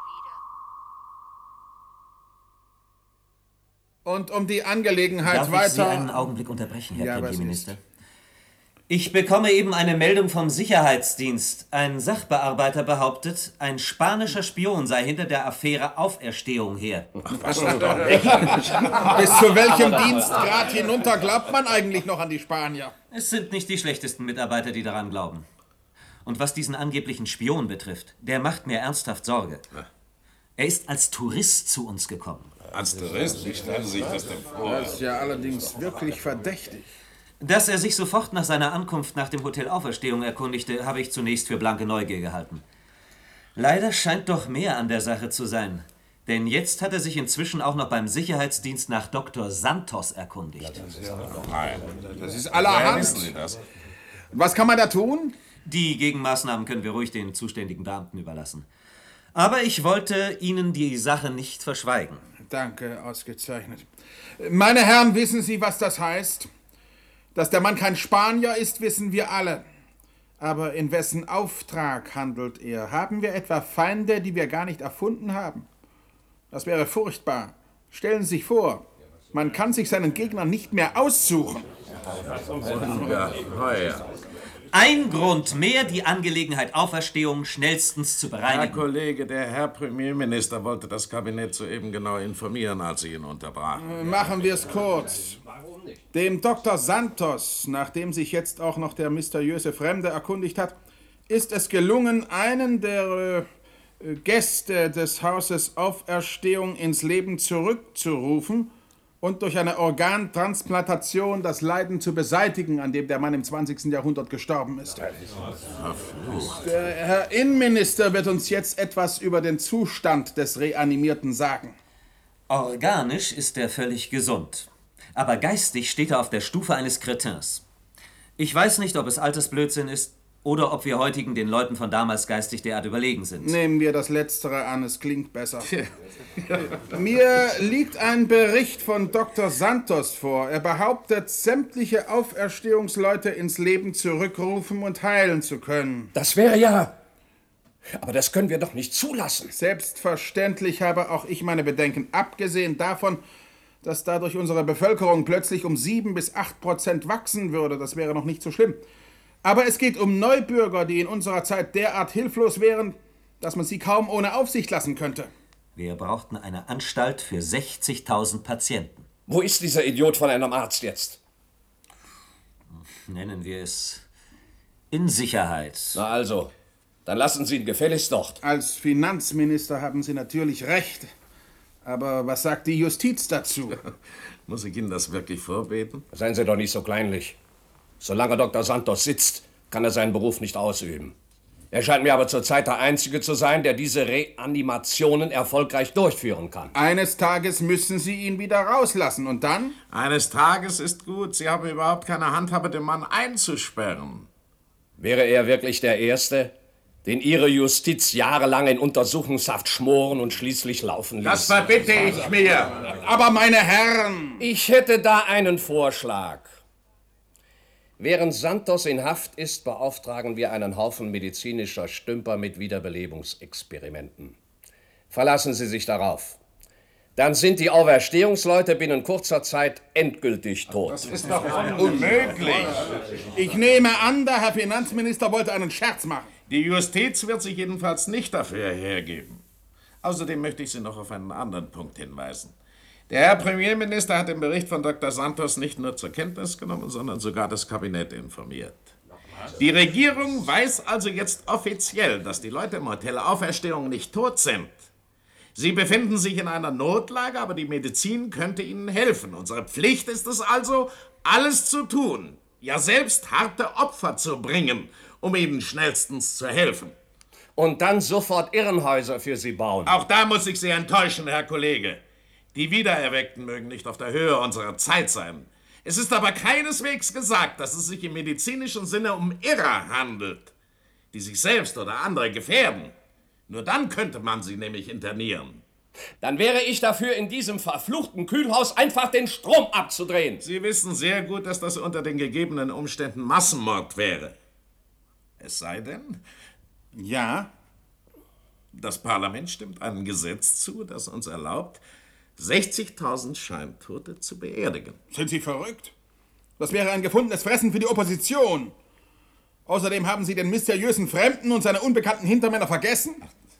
Speaker 8: wieder.
Speaker 11: Und um die Angelegenheit
Speaker 10: Darf
Speaker 11: weiter...
Speaker 10: ich Sie einen Augenblick unterbrechen, Herr
Speaker 11: Ja, was
Speaker 10: Premierminister? Ich bekomme eben eine Meldung vom Sicherheitsdienst. Ein Sachbearbeiter behauptet, ein spanischer Spion sei hinter der Affäre Auferstehung her.
Speaker 11: Was ist doch nicht? Bis zu welchem Dienstgrad hinunter glaubt man eigentlich noch an die Spanier?
Speaker 10: Es sind nicht die schlechtesten Mitarbeiter, die daran glauben. Und was diesen angeblichen Spion betrifft, der macht mir ernsthaft Sorge. Er ist als Tourist zu uns gekommen.
Speaker 6: Als Tourist? Wie stellen Sie sich das denn vor?
Speaker 11: Das ist ja allerdings wirklich verdächtig.
Speaker 10: Dass er sich sofort nach seiner Ankunft nach dem Hotel Auferstehung erkundigte, habe ich zunächst für blanke Neugier gehalten. Leider scheint doch mehr an der Sache zu sein. Denn jetzt hat er sich inzwischen auch noch beim Sicherheitsdienst nach Doktor Santos erkundigt.
Speaker 11: Nein, das ist allerhand.
Speaker 6: Wissen Sie das?
Speaker 11: Was kann man da tun?
Speaker 10: Die Gegenmaßnahmen können wir ruhig den zuständigen Beamten überlassen. Aber ich wollte Ihnen die Sache nicht verschweigen.
Speaker 11: Danke, ausgezeichnet. Meine Herren, wissen Sie, was das heißt? Dass der Mann kein Spanier ist, wissen wir alle. Aber in wessen Auftrag handelt er? Haben wir etwa Feinde, die wir gar nicht erfunden haben? Das wäre furchtbar. Stellen Sie sich vor, man kann sich seinen Gegner nicht mehr aussuchen.
Speaker 6: Ja, heuer.
Speaker 10: Ein Grund mehr, die Angelegenheit Auferstehung schnellstens zu
Speaker 12: Herr
Speaker 10: bereinigen.
Speaker 12: Kollege, der Herr Premierminister wollte das Kabinett soeben genau informieren, als Sie ihn unterbrachen.
Speaker 11: Machen wir es kurz. Dem Doktor Santos, nachdem sich jetzt auch noch der mysteriöse Fremde erkundigt hat, ist es gelungen, einen der äh, Gäste des Hauses Auferstehung ins Leben zurückzurufen und durch eine Organtransplantation das Leiden zu beseitigen, an dem der Mann im zwanzigsten Jahrhundert gestorben ist. Der Herr Innenminister wird uns jetzt etwas über den Zustand des Reanimierten sagen.
Speaker 10: Organisch ist er völlig gesund. Aber geistig steht er auf der Stufe eines Kretins. Ich weiß nicht, ob es Altersblödsinn ist oder ob wir heutigen den Leuten von damals geistig derart überlegen sind.
Speaker 11: Nehmen wir das Letztere an, es klingt besser. Mir liegt ein Bericht von Doktor Santos vor. Er behauptet, sämtliche Auferstehungsleute ins Leben zurückrufen und heilen zu können.
Speaker 13: Das wäre ja... Aber das können wir doch nicht zulassen.
Speaker 11: Selbstverständlich habe auch ich meine Bedenken, abgesehen davon, dass dadurch unsere Bevölkerung plötzlich um sieben bis acht Prozent wachsen würde. Das wäre noch nicht so schlimm. Aber es geht um Neubürger, die in unserer Zeit derart hilflos wären, dass man sie kaum ohne Aufsicht lassen könnte.
Speaker 10: Wir brauchten eine Anstalt für sechzigtausend Patienten.
Speaker 13: Wo ist dieser Idiot von einem Arzt jetzt?
Speaker 10: Nennen wir es in Sicherheit.
Speaker 13: Na also, dann lassen Sie ihn gefälligst dort.
Speaker 11: Als Finanzminister haben Sie natürlich recht. Aber was sagt die Justiz dazu?
Speaker 12: Muss ich Ihnen das wirklich vorbeten?
Speaker 13: Seien Sie doch nicht so kleinlich. Solange Doktor Santos sitzt, kann er seinen Beruf nicht ausüben. Er scheint mir aber zurzeit der Einzige zu sein, der diese Reanimationen erfolgreich durchführen kann.
Speaker 11: Eines Tages müssen Sie ihn wieder rauslassen und dann?
Speaker 12: Eines Tages ist gut. Sie haben überhaupt keine Handhabe, den Mann einzusperren.
Speaker 13: Wäre er wirklich der Erste, den Ihre Justiz jahrelang in Untersuchungshaft schmoren und schließlich laufen ließ?
Speaker 12: Das verbitte ich mir.
Speaker 11: Aber meine Herren!
Speaker 13: Ich hätte da einen Vorschlag. Während Santos in Haft ist, beauftragen wir einen Haufen medizinischer Stümper mit Wiederbelebungsexperimenten. Verlassen Sie sich darauf. Dann sind die Auferstehungsleute binnen kurzer Zeit endgültig tot.
Speaker 12: Das ist doch unmöglich.
Speaker 11: Ich nehme an, der Herr Finanzminister wollte einen Scherz machen.
Speaker 12: Die Justiz wird sich jedenfalls nicht dafür hergeben. Außerdem möchte ich Sie noch auf einen anderen Punkt hinweisen. Der Herr Premierminister hat den Bericht von Doktor Santos nicht nur zur Kenntnis genommen, sondern sogar das Kabinett informiert. Die Regierung weiß also jetzt offiziell, dass die Leute im Hotel Auferstehung nicht tot sind. Sie befinden sich in einer Notlage, aber die Medizin könnte ihnen helfen. Unsere Pflicht ist es also, alles zu tun, ja selbst harte Opfer zu bringen, um ihnen schnellstens zu helfen.
Speaker 13: Und dann sofort Irrenhäuser für sie bauen.
Speaker 12: Auch da muss ich Sie enttäuschen, Herr Kollege. Die Wiedererweckten mögen nicht auf der Höhe unserer Zeit sein. Es ist aber keineswegs gesagt, dass es sich im medizinischen Sinne um Irrer handelt, die sich selbst oder andere gefährden. Nur dann könnte man sie nämlich internieren.
Speaker 13: Dann wäre ich dafür, in diesem verfluchten Kühlhaus einfach den Strom abzudrehen.
Speaker 12: Sie wissen sehr gut, dass das unter den gegebenen Umständen Massenmord wäre. Es sei denn...
Speaker 11: Ja?
Speaker 12: Das Parlament stimmt einem Gesetz zu, das uns erlaubt, sechzigtausend Scheintote zu beerdigen.
Speaker 11: Sind Sie verrückt? Das wäre ein gefundenes Fressen für die Opposition. Außerdem haben Sie den mysteriösen Fremden und seine unbekannten Hintermänner vergessen?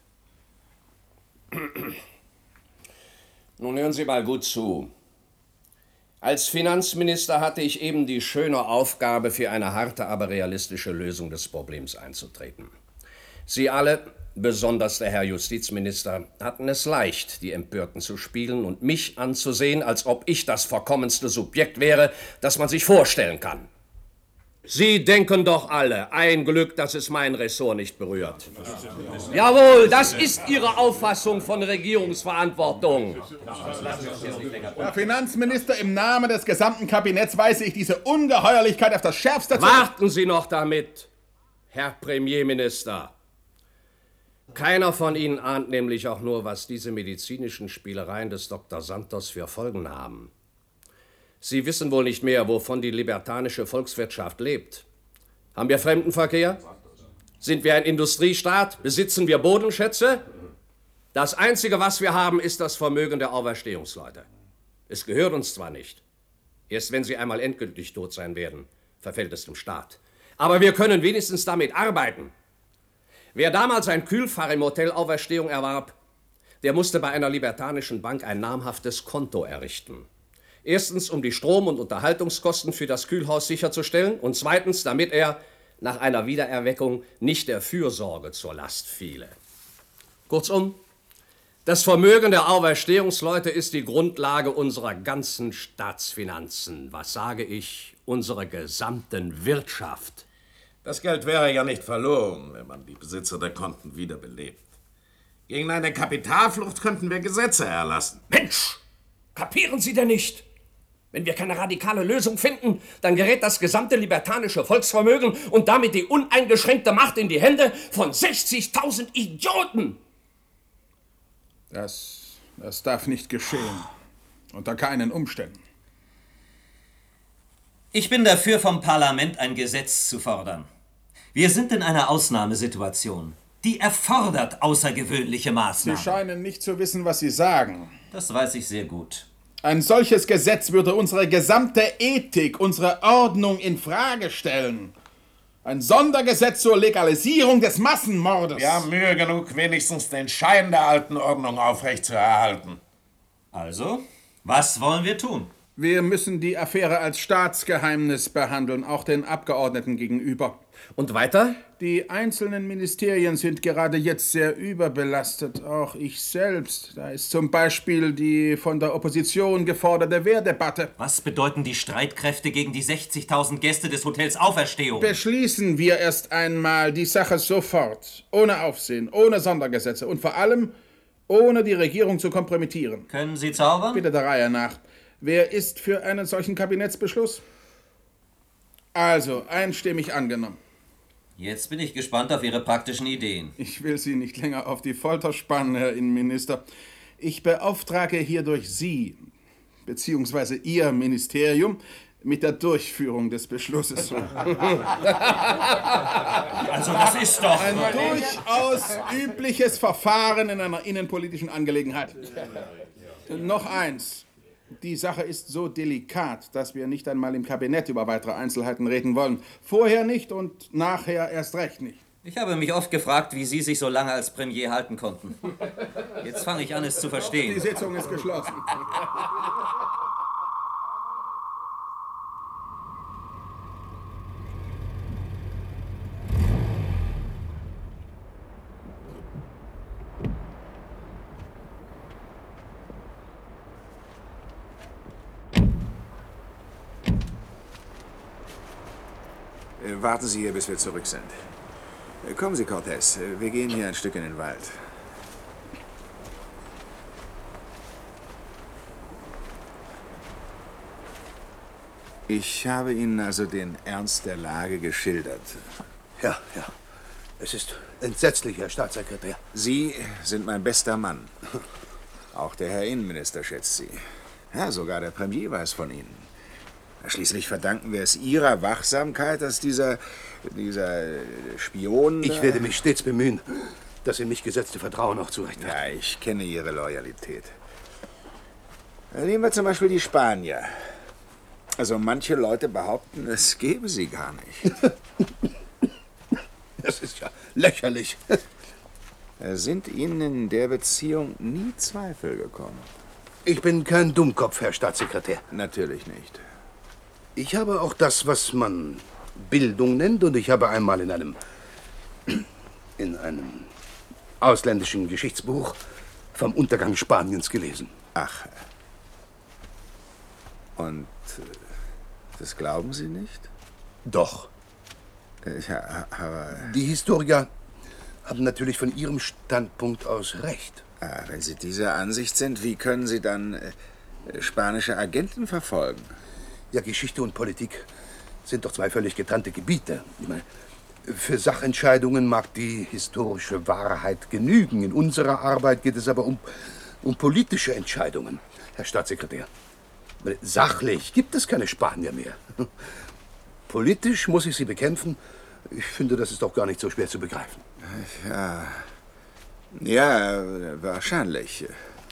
Speaker 13: Nun hören Sie mal gut zu. Als Finanzminister hatte ich eben die schöne Aufgabe, für eine harte, aber realistische Lösung des Problems einzutreten. Sie alle, besonders der Herr Justizminister, hatten es leicht, die Empörten zu spielen und mich anzusehen, als ob ich das verkommenste Subjekt wäre, das man sich vorstellen kann. Sie denken doch alle, ein Glück, dass es mein Ressort nicht berührt. Jawohl, das ist Ihre Auffassung von Regierungsverantwortung.
Speaker 11: Herr Finanzminister, im Namen des gesamten Kabinetts weise ich diese Ungeheuerlichkeit auf das Schärfste zu...
Speaker 13: Warten Sie noch damit, Herr Premierminister. Keiner von Ihnen ahnt nämlich auch nur, was diese medizinischen Spielereien des Doktor Santos für Folgen haben. Sie wissen wohl nicht mehr, wovon die libertanische Volkswirtschaft lebt. Haben wir Fremdenverkehr? Sind wir ein Industriestaat? Besitzen wir Bodenschätze? Das Einzige, was wir haben, ist das Vermögen der Auferstehungsleute. Es gehört uns zwar nicht. Erst wenn sie einmal endgültig tot sein werden, verfällt es dem Staat. Aber wir können wenigstens damit arbeiten. Wer damals ein Kühlfahr im Hotel Auferstehung erwarb, der musste bei einer libertanischen Bank ein namhaftes Konto errichten. Erstens, um die Strom- und Unterhaltungskosten für das Kühlhaus sicherzustellen und zweitens, damit er nach einer Wiedererweckung nicht der Fürsorge zur Last fiele. Kurzum, das Vermögen der Auferstehungsleute ist die Grundlage unserer ganzen Staatsfinanzen. Was sage ich? Unserer gesamten Wirtschaft.
Speaker 12: Das Geld wäre ja nicht verloren, wenn man die Besitzer der Konten wiederbelebt. Gegen eine Kapitalflucht könnten wir Gesetze erlassen.
Speaker 13: Mensch, kapieren Sie denn nicht? Wenn wir keine radikale Lösung finden, dann gerät das gesamte libertanische Volksvermögen und damit die uneingeschränkte Macht in die Hände von sechzigtausend Idioten.
Speaker 11: Das, das darf nicht geschehen. Unter keinen Umständen.
Speaker 14: Ich bin dafür, vom Parlament ein Gesetz zu fordern. Wir sind in einer Ausnahmesituation. Die erfordert außergewöhnliche Maßnahmen.
Speaker 11: Sie scheinen nicht zu wissen, was Sie sagen.
Speaker 14: Das weiß ich sehr gut.
Speaker 11: Ein solches Gesetz würde unsere gesamte Ethik, unsere Ordnung in Frage stellen. Ein Sondergesetz zur Legalisierung des Massenmordes.
Speaker 12: Wir haben Mühe genug, wenigstens den Schein der alten Ordnung aufrechtzuerhalten.
Speaker 14: Also, was wollen wir tun?
Speaker 11: Wir müssen die Affäre als Staatsgeheimnis behandeln, auch den Abgeordneten gegenüber.
Speaker 13: Und weiter?
Speaker 11: Die einzelnen Ministerien sind gerade jetzt sehr überbelastet, auch ich selbst. Da ist zum Beispiel die von der Opposition geforderte Wehrdebatte.
Speaker 14: Was bedeuten die Streitkräfte gegen die sechzigtausend Gäste des Hotels Auferstehung?
Speaker 11: Beschließen wir erst einmal die Sache sofort, ohne Aufsehen, ohne Sondergesetze und vor allem ohne die Regierung zu kompromittieren.
Speaker 14: Können Sie zaubern?
Speaker 11: Bitte der Reihe nach. Wer ist für einen solchen Kabinettsbeschluss? Also, einstimmig angenommen.
Speaker 14: Jetzt bin ich gespannt auf Ihre praktischen Ideen.
Speaker 11: Ich will Sie nicht länger auf die Folter spannen, Herr Innenminister. Ich beauftrage hierdurch Sie, beziehungsweise Ihr Ministerium, mit der Durchführung des Beschlusses.
Speaker 14: Also das ist doch...
Speaker 11: Ein durchaus übliches Verfahren in einer innenpolitischen Angelegenheit. Noch eins. Die Sache ist so delikat, dass wir nicht einmal im Kabinett über weitere Einzelheiten reden wollen. Vorher nicht und nachher erst recht nicht.
Speaker 14: Ich habe mich oft gefragt, wie Sie sich so lange als Premier halten konnten. Jetzt fange ich an, es zu verstehen.
Speaker 11: Die Sitzung ist geschlossen.
Speaker 9: Warten Sie hier, bis wir zurück sind. Kommen Sie, Cortez. Wir gehen hier ein Stück in den Wald. Ich habe Ihnen also den Ernst der Lage geschildert.
Speaker 5: Ja, ja. Es ist entsetzlich, Herr Staatssekretär.
Speaker 9: Sie sind mein bester Mann. Auch der Herr Innenminister schätzt Sie. Ja, sogar der Premier weiß von Ihnen. Schließlich verdanken wir es Ihrer Wachsamkeit, dass dieser, dieser Spion...
Speaker 5: Ich werde mich stets bemühen, das in mich gesetzte Vertrauen auch zurecht wird.
Speaker 9: Ja, ich kenne Ihre Loyalität. Nehmen wir zum Beispiel die Spanier. Also manche Leute behaupten, es gäbe sie gar nicht.
Speaker 5: Das ist ja lächerlich.
Speaker 9: Sind Ihnen in der Beziehung nie Zweifel gekommen?
Speaker 5: Ich bin kein Dummkopf, Herr Staatssekretär.
Speaker 9: Natürlich nicht.
Speaker 5: Ich habe auch das, was man Bildung nennt, und ich habe einmal in einem in einem ausländischen Geschichtsbuch vom Untergang Spaniens gelesen.
Speaker 9: Ach. Und das glauben Sie nicht?
Speaker 5: Doch.
Speaker 9: Ja, aber...
Speaker 5: Die Historiker haben natürlich von ihrem Standpunkt aus recht.
Speaker 9: Ah, wenn Sie dieser Ansicht sind, wie können Sie dann äh, spanische Agenten verfolgen?
Speaker 5: Ja, Geschichte und Politik sind doch zwei völlig getrennte Gebiete. Ich meine, für Sachentscheidungen mag die historische Wahrheit genügen. In unserer Arbeit geht es aber um, um politische Entscheidungen, Herr Staatssekretär. Sachlich gibt es keine Spanier mehr. Politisch muss ich sie bekämpfen. Ich finde, das ist doch gar nicht so schwer zu begreifen.
Speaker 9: Ja, ja, wahrscheinlich.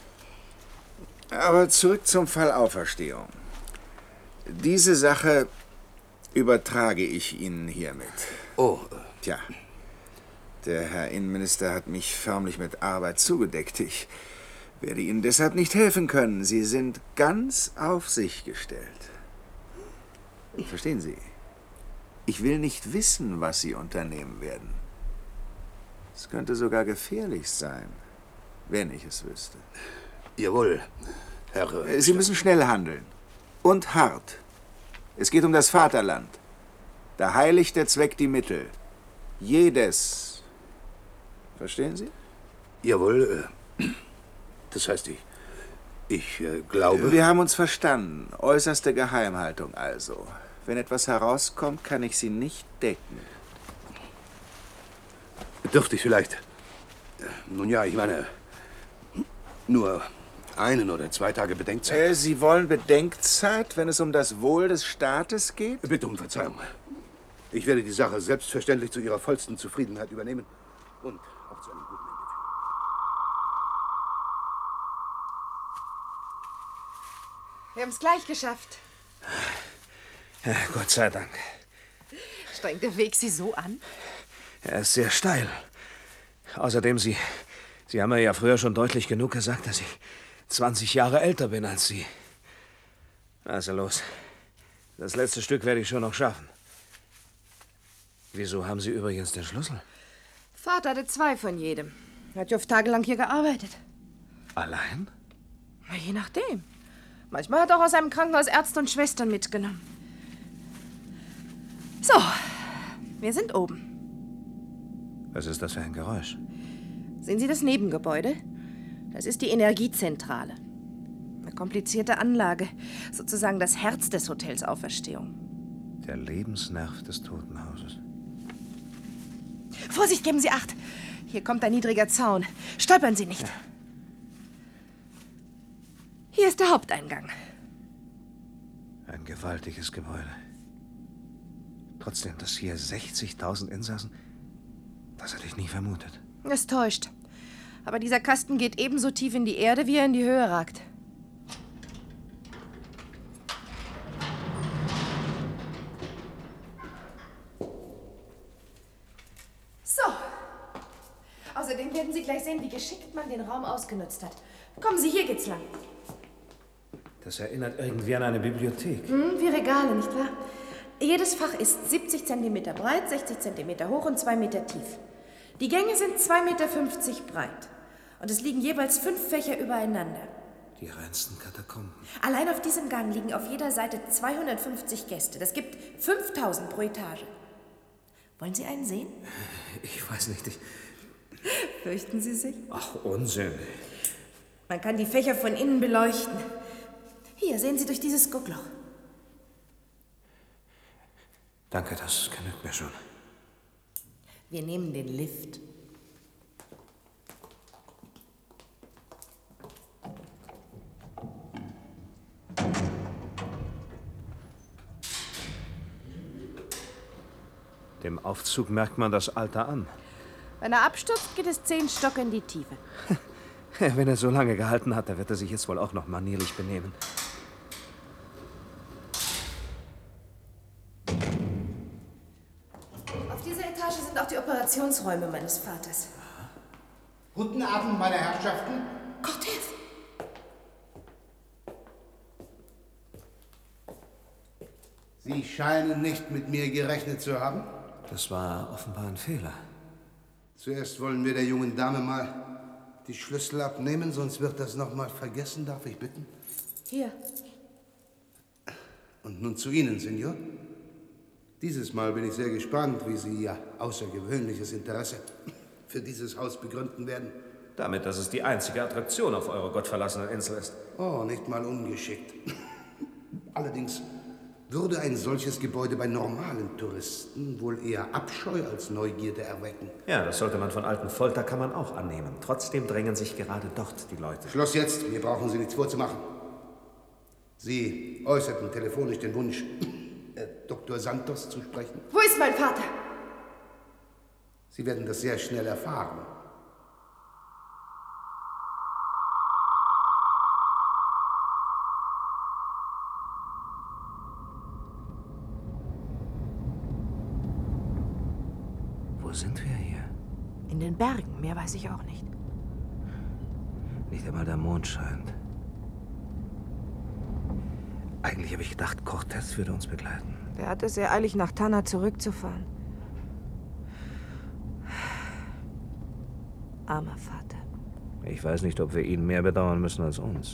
Speaker 9: Aber zurück zum Fall Auferstehung. Diese Sache übertrage ich Ihnen hiermit.
Speaker 5: Oh.
Speaker 9: Tja, der Herr Innenminister hat mich förmlich mit Arbeit zugedeckt. Ich werde Ihnen deshalb nicht helfen können. Sie sind ganz auf sich gestellt. Verstehen Sie? Ich will nicht wissen, was Sie unternehmen werden. Es könnte sogar gefährlich sein, wenn ich es wüsste.
Speaker 5: Jawohl, Herr...
Speaker 9: Sie müssen schnell handeln. Und hart. Es geht um das Vaterland. Da heiligt der Zweck die Mittel. Jedes. Verstehen Sie?
Speaker 5: Jawohl. Äh, das heißt, ich... Ich äh, glaube...
Speaker 9: Wir haben uns verstanden. Äußerste Geheimhaltung also. Wenn etwas herauskommt, kann ich Sie nicht decken.
Speaker 5: Dürfte ich vielleicht... Nun ja, ich meine... Nur einen oder zwei Tage Bedenkzeit.
Speaker 9: Äh, Sie wollen Bedenkzeit, wenn es um das Wohl des Staates geht?
Speaker 5: Bitte um Verzeihung. Ich werde die Sache selbstverständlich zu Ihrer vollsten Zufriedenheit übernehmen. Und auch zu einem guten Ende.
Speaker 7: Wir haben es gleich geschafft.
Speaker 15: Ja, Gott sei Dank.
Speaker 7: Strengt der Weg Sie so an?
Speaker 15: Er ist sehr steil. Außerdem, Sie, Sie haben mir ja früher schon deutlich genug gesagt, dass ich zwanzig Jahre älter bin als Sie. Also los. Das letzte Stück werde ich schon noch schaffen. Wieso haben Sie übrigens den Schlüssel?
Speaker 7: Vater hatte zwei von jedem. Er hat ja oft tagelang hier gearbeitet.
Speaker 15: Allein?
Speaker 7: Na, je nachdem. Manchmal hat er auch aus seinem Krankenhaus Ärzte und Schwestern mitgenommen. So, wir sind oben.
Speaker 15: Was ist das für ein Geräusch?
Speaker 7: Sehen Sie das Nebengebäude? Das ist die Energiezentrale. Eine komplizierte Anlage. Sozusagen das Herz des Hotels Auferstehung.
Speaker 15: Der Lebensnerv des Totenhauses.
Speaker 7: Vorsicht, geben Sie Acht! Hier kommt ein niedriger Zaun. Stolpern Sie nicht. Ja. Hier ist der Haupteingang.
Speaker 15: Ein gewaltiges Gebäude. Trotzdem, dass hier sechzigtausend Insassen, das hätte ich nie vermutet.
Speaker 7: Es täuscht. Aber dieser Kasten geht ebenso tief in die Erde, wie er in die Höhe ragt. So. Außerdem werden Sie gleich sehen, wie geschickt man den Raum ausgenutzt hat. Kommen Sie, hier geht's lang.
Speaker 15: Das erinnert irgendwie an eine Bibliothek.
Speaker 7: Hm, wie Regale, nicht wahr? Jedes Fach ist siebzig Zentimeter breit, sechzig Zentimeter hoch und zwei Meter tief. Die Gänge sind zwei Meter fünfzig breit. Und es liegen jeweils fünf Fächer übereinander.
Speaker 15: Die reinsten Katakomben.
Speaker 7: Allein auf diesem Gang liegen auf jeder Seite zweihundertfünfzig Gäste. Das gibt fünftausend pro Etage. Wollen Sie einen sehen?
Speaker 15: Ich weiß nicht, ich...
Speaker 7: Fürchten Sie sich?
Speaker 15: Ach, Unsinn.
Speaker 7: Man kann die Fächer von innen beleuchten. Hier, sehen Sie durch dieses Guckloch.
Speaker 15: Danke, das genügt mir schon.
Speaker 7: Wir nehmen den Lift.
Speaker 15: Dem Aufzug merkt man das Alter an.
Speaker 7: Wenn er abstürzt, geht es zehn Stock in die Tiefe.
Speaker 15: Wenn er so lange gehalten hat, dann wird er sich jetzt wohl auch noch manierlich benehmen.
Speaker 7: Auf dieser Etage sind auch die Operationsräume meines Vaters.
Speaker 16: Guten Abend, meine Herrschaften.
Speaker 7: Cortez!
Speaker 5: Sie scheinen nicht mit mir gerechnet zu haben.
Speaker 15: Das war offenbar ein Fehler.
Speaker 5: Zuerst wollen wir der jungen Dame mal die Schlüssel abnehmen, sonst wird das noch mal vergessen, darf ich bitten?
Speaker 7: Hier.
Speaker 5: Und nun zu Ihnen, Senor. Dieses Mal bin ich sehr gespannt, wie Sie Ihr außergewöhnliches Interesse für dieses Haus begründen werden.
Speaker 15: Damit, dass es die einzige Attraktion auf eurer gottverlassenen Insel ist.
Speaker 5: Oh, nicht mal ungeschickt. Allerdings würde ein solches Gebäude bei normalen Touristen wohl eher Abscheu als Neugierde erwecken.
Speaker 15: Ja, das sollte man von alten Folterkammern auch annehmen. Trotzdem drängen sich gerade dort die Leute.
Speaker 5: Schluss jetzt, mir brauchen Sie nichts vorzumachen. Sie äußerten telefonisch den Wunsch, äh, Doktor Santos zu sprechen.
Speaker 7: Wo ist mein Vater?
Speaker 5: Sie werden das sehr schnell erfahren.
Speaker 15: Wo sind wir hier?
Speaker 7: In den Bergen, mehr weiß ich auch nicht.
Speaker 15: Nicht einmal der Mond scheint. Eigentlich habe ich gedacht, Cortez würde uns begleiten.
Speaker 7: Der hat es sehr eilig, nach Tana zurückzufahren. Armer Vater.
Speaker 15: Ich weiß nicht, ob wir ihn mehr bedauern müssen als uns.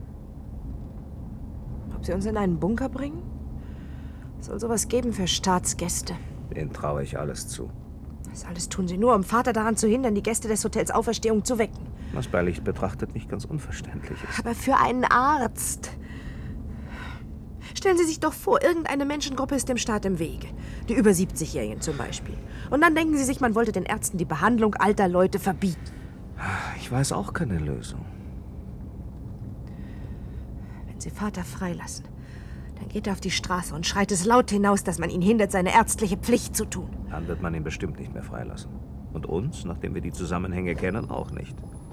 Speaker 7: Ob sie uns in einen Bunker bringen? Es soll sowas geben für Staatsgäste.
Speaker 15: Denen traue ich alles zu.
Speaker 7: Das alles tun sie nur, um Vater daran zu hindern, die Gäste des Hotels Auferstehung zu wecken.
Speaker 15: Was bei Licht betrachtet nicht ganz unverständlich ist.
Speaker 7: Aber für einen Arzt. Stellen Sie sich doch vor, irgendeine Menschengruppe ist dem Staat im Wege. Die über siebzigjährigen zum Beispiel. Und dann denken Sie sich, man wollte den Ärzten die Behandlung alter Leute verbieten.
Speaker 15: Ich weiß auch keine Lösung.
Speaker 7: Wenn Sie Vater freilassen, dann geht er auf die Straße und schreit es laut hinaus, dass man ihn hindert, seine ärztliche Pflicht zu tun.
Speaker 15: Dann wird man ihn bestimmt nicht mehr freilassen. Und uns, nachdem wir die Zusammenhänge kennen, auch nicht.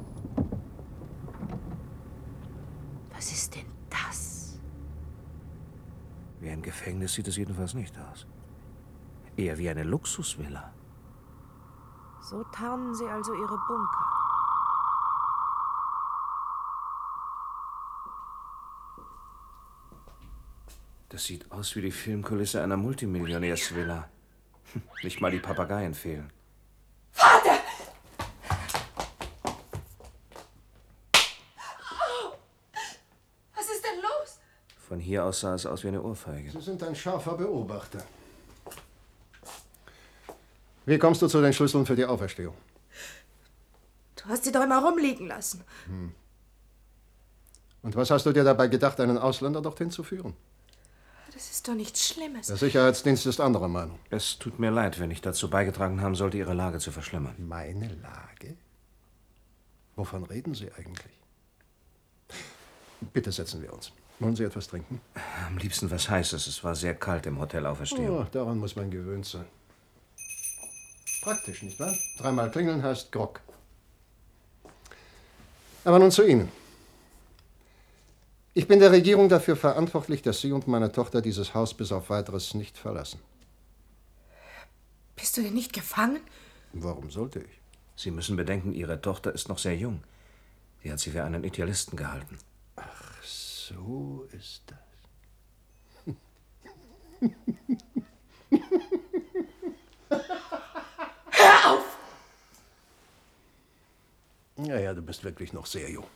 Speaker 7: Was ist denn das?
Speaker 15: Wie ein Gefängnis sieht es jedenfalls nicht aus. Eher wie eine Luxusvilla.
Speaker 7: So tarnen Sie also Ihre Bunker.
Speaker 15: Das sieht aus wie die Filmkulisse einer Multimillionärsvilla. Nicht mal die Papageien fehlen.
Speaker 7: Vater! Was ist denn los?
Speaker 15: Von hier aus sah es aus wie eine Ohrfeige.
Speaker 17: Sie sind ein scharfer Beobachter. Wie kommst du zu den Schlüsseln für die Auferstehung?
Speaker 7: Du hast sie doch immer rumliegen lassen.
Speaker 17: Hm. Und was hast du dir dabei gedacht, einen Ausländer dorthin zu führen?
Speaker 7: Das ist doch nichts Schlimmes.
Speaker 17: Der Sicherheitsdienst ist anderer Meinung.
Speaker 15: Es tut mir leid, wenn ich dazu beigetragen haben sollte, Ihre Lage zu verschlimmern.
Speaker 17: Meine Lage? Wovon reden Sie eigentlich? Bitte setzen wir uns. Wollen Sie etwas trinken?
Speaker 15: Am liebsten was Heißes. Es war sehr kalt im Hotel Auferstehung.
Speaker 17: Oh, daran muss man gewöhnt sein. Praktisch, nicht wahr? Dreimal klingeln heißt Grog. Aber nun zu Ihnen. Ich bin der Regierung dafür verantwortlich, dass Sie und meine Tochter dieses Haus bis auf Weiteres nicht verlassen.
Speaker 7: Bist du denn nicht gefangen?
Speaker 17: Warum sollte ich?
Speaker 15: Sie müssen bedenken, Ihre Tochter ist noch sehr jung. Sie hat sie für einen Idealisten gehalten.
Speaker 17: Ach, so ist das.
Speaker 7: Hör auf!
Speaker 17: Ja, ja, du bist wirklich noch sehr jung.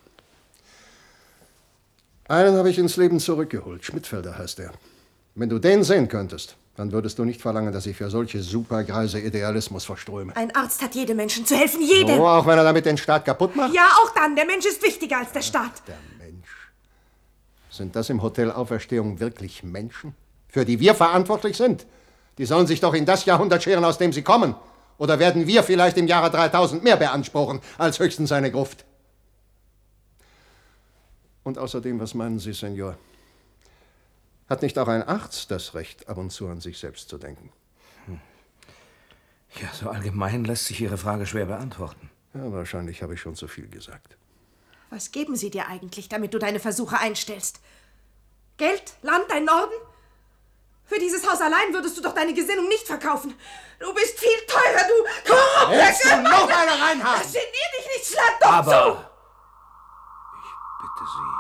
Speaker 17: Einen habe ich ins Leben zurückgeholt. Schmidtfelder heißt er. Wenn du den sehen könntest, dann würdest du nicht verlangen, dass ich für solche supergreise Idealismus verströme.
Speaker 7: Ein Arzt hat jedem Menschen zu helfen, jedem.
Speaker 17: Oh, auch wenn er damit den Staat kaputt macht?
Speaker 7: Ja, auch dann. Der Mensch ist wichtiger als der Staat.
Speaker 17: Der Mensch. Sind das im Hotel Auferstehung wirklich Menschen, für die wir verantwortlich sind? Die sollen sich doch in das Jahrhundert scheren, aus dem sie kommen. Oder werden wir vielleicht im Jahre dreitausend mehr beanspruchen, als höchstens eine Gruft? Und außerdem, was meinen Sie, Senor? Hat nicht auch ein Arzt das Recht, ab und zu an sich selbst zu denken?
Speaker 15: Hm. Ja, so allgemein lässt sich Ihre Frage schwer beantworten.
Speaker 17: Ja, wahrscheinlich habe ich schon zu viel gesagt.
Speaker 7: Was geben sie dir eigentlich, damit du deine Versuche einstellst? Geld? Land? Dein Norden? Für dieses Haus allein würdest du doch deine Gesinnung nicht verkaufen. Du bist viel teurer, du korrupter...
Speaker 17: Willst du noch eine reinhaben?
Speaker 7: Das geniert dich nicht, schlag doch
Speaker 15: Aber
Speaker 7: zu!
Speaker 15: Ich bitte Sie.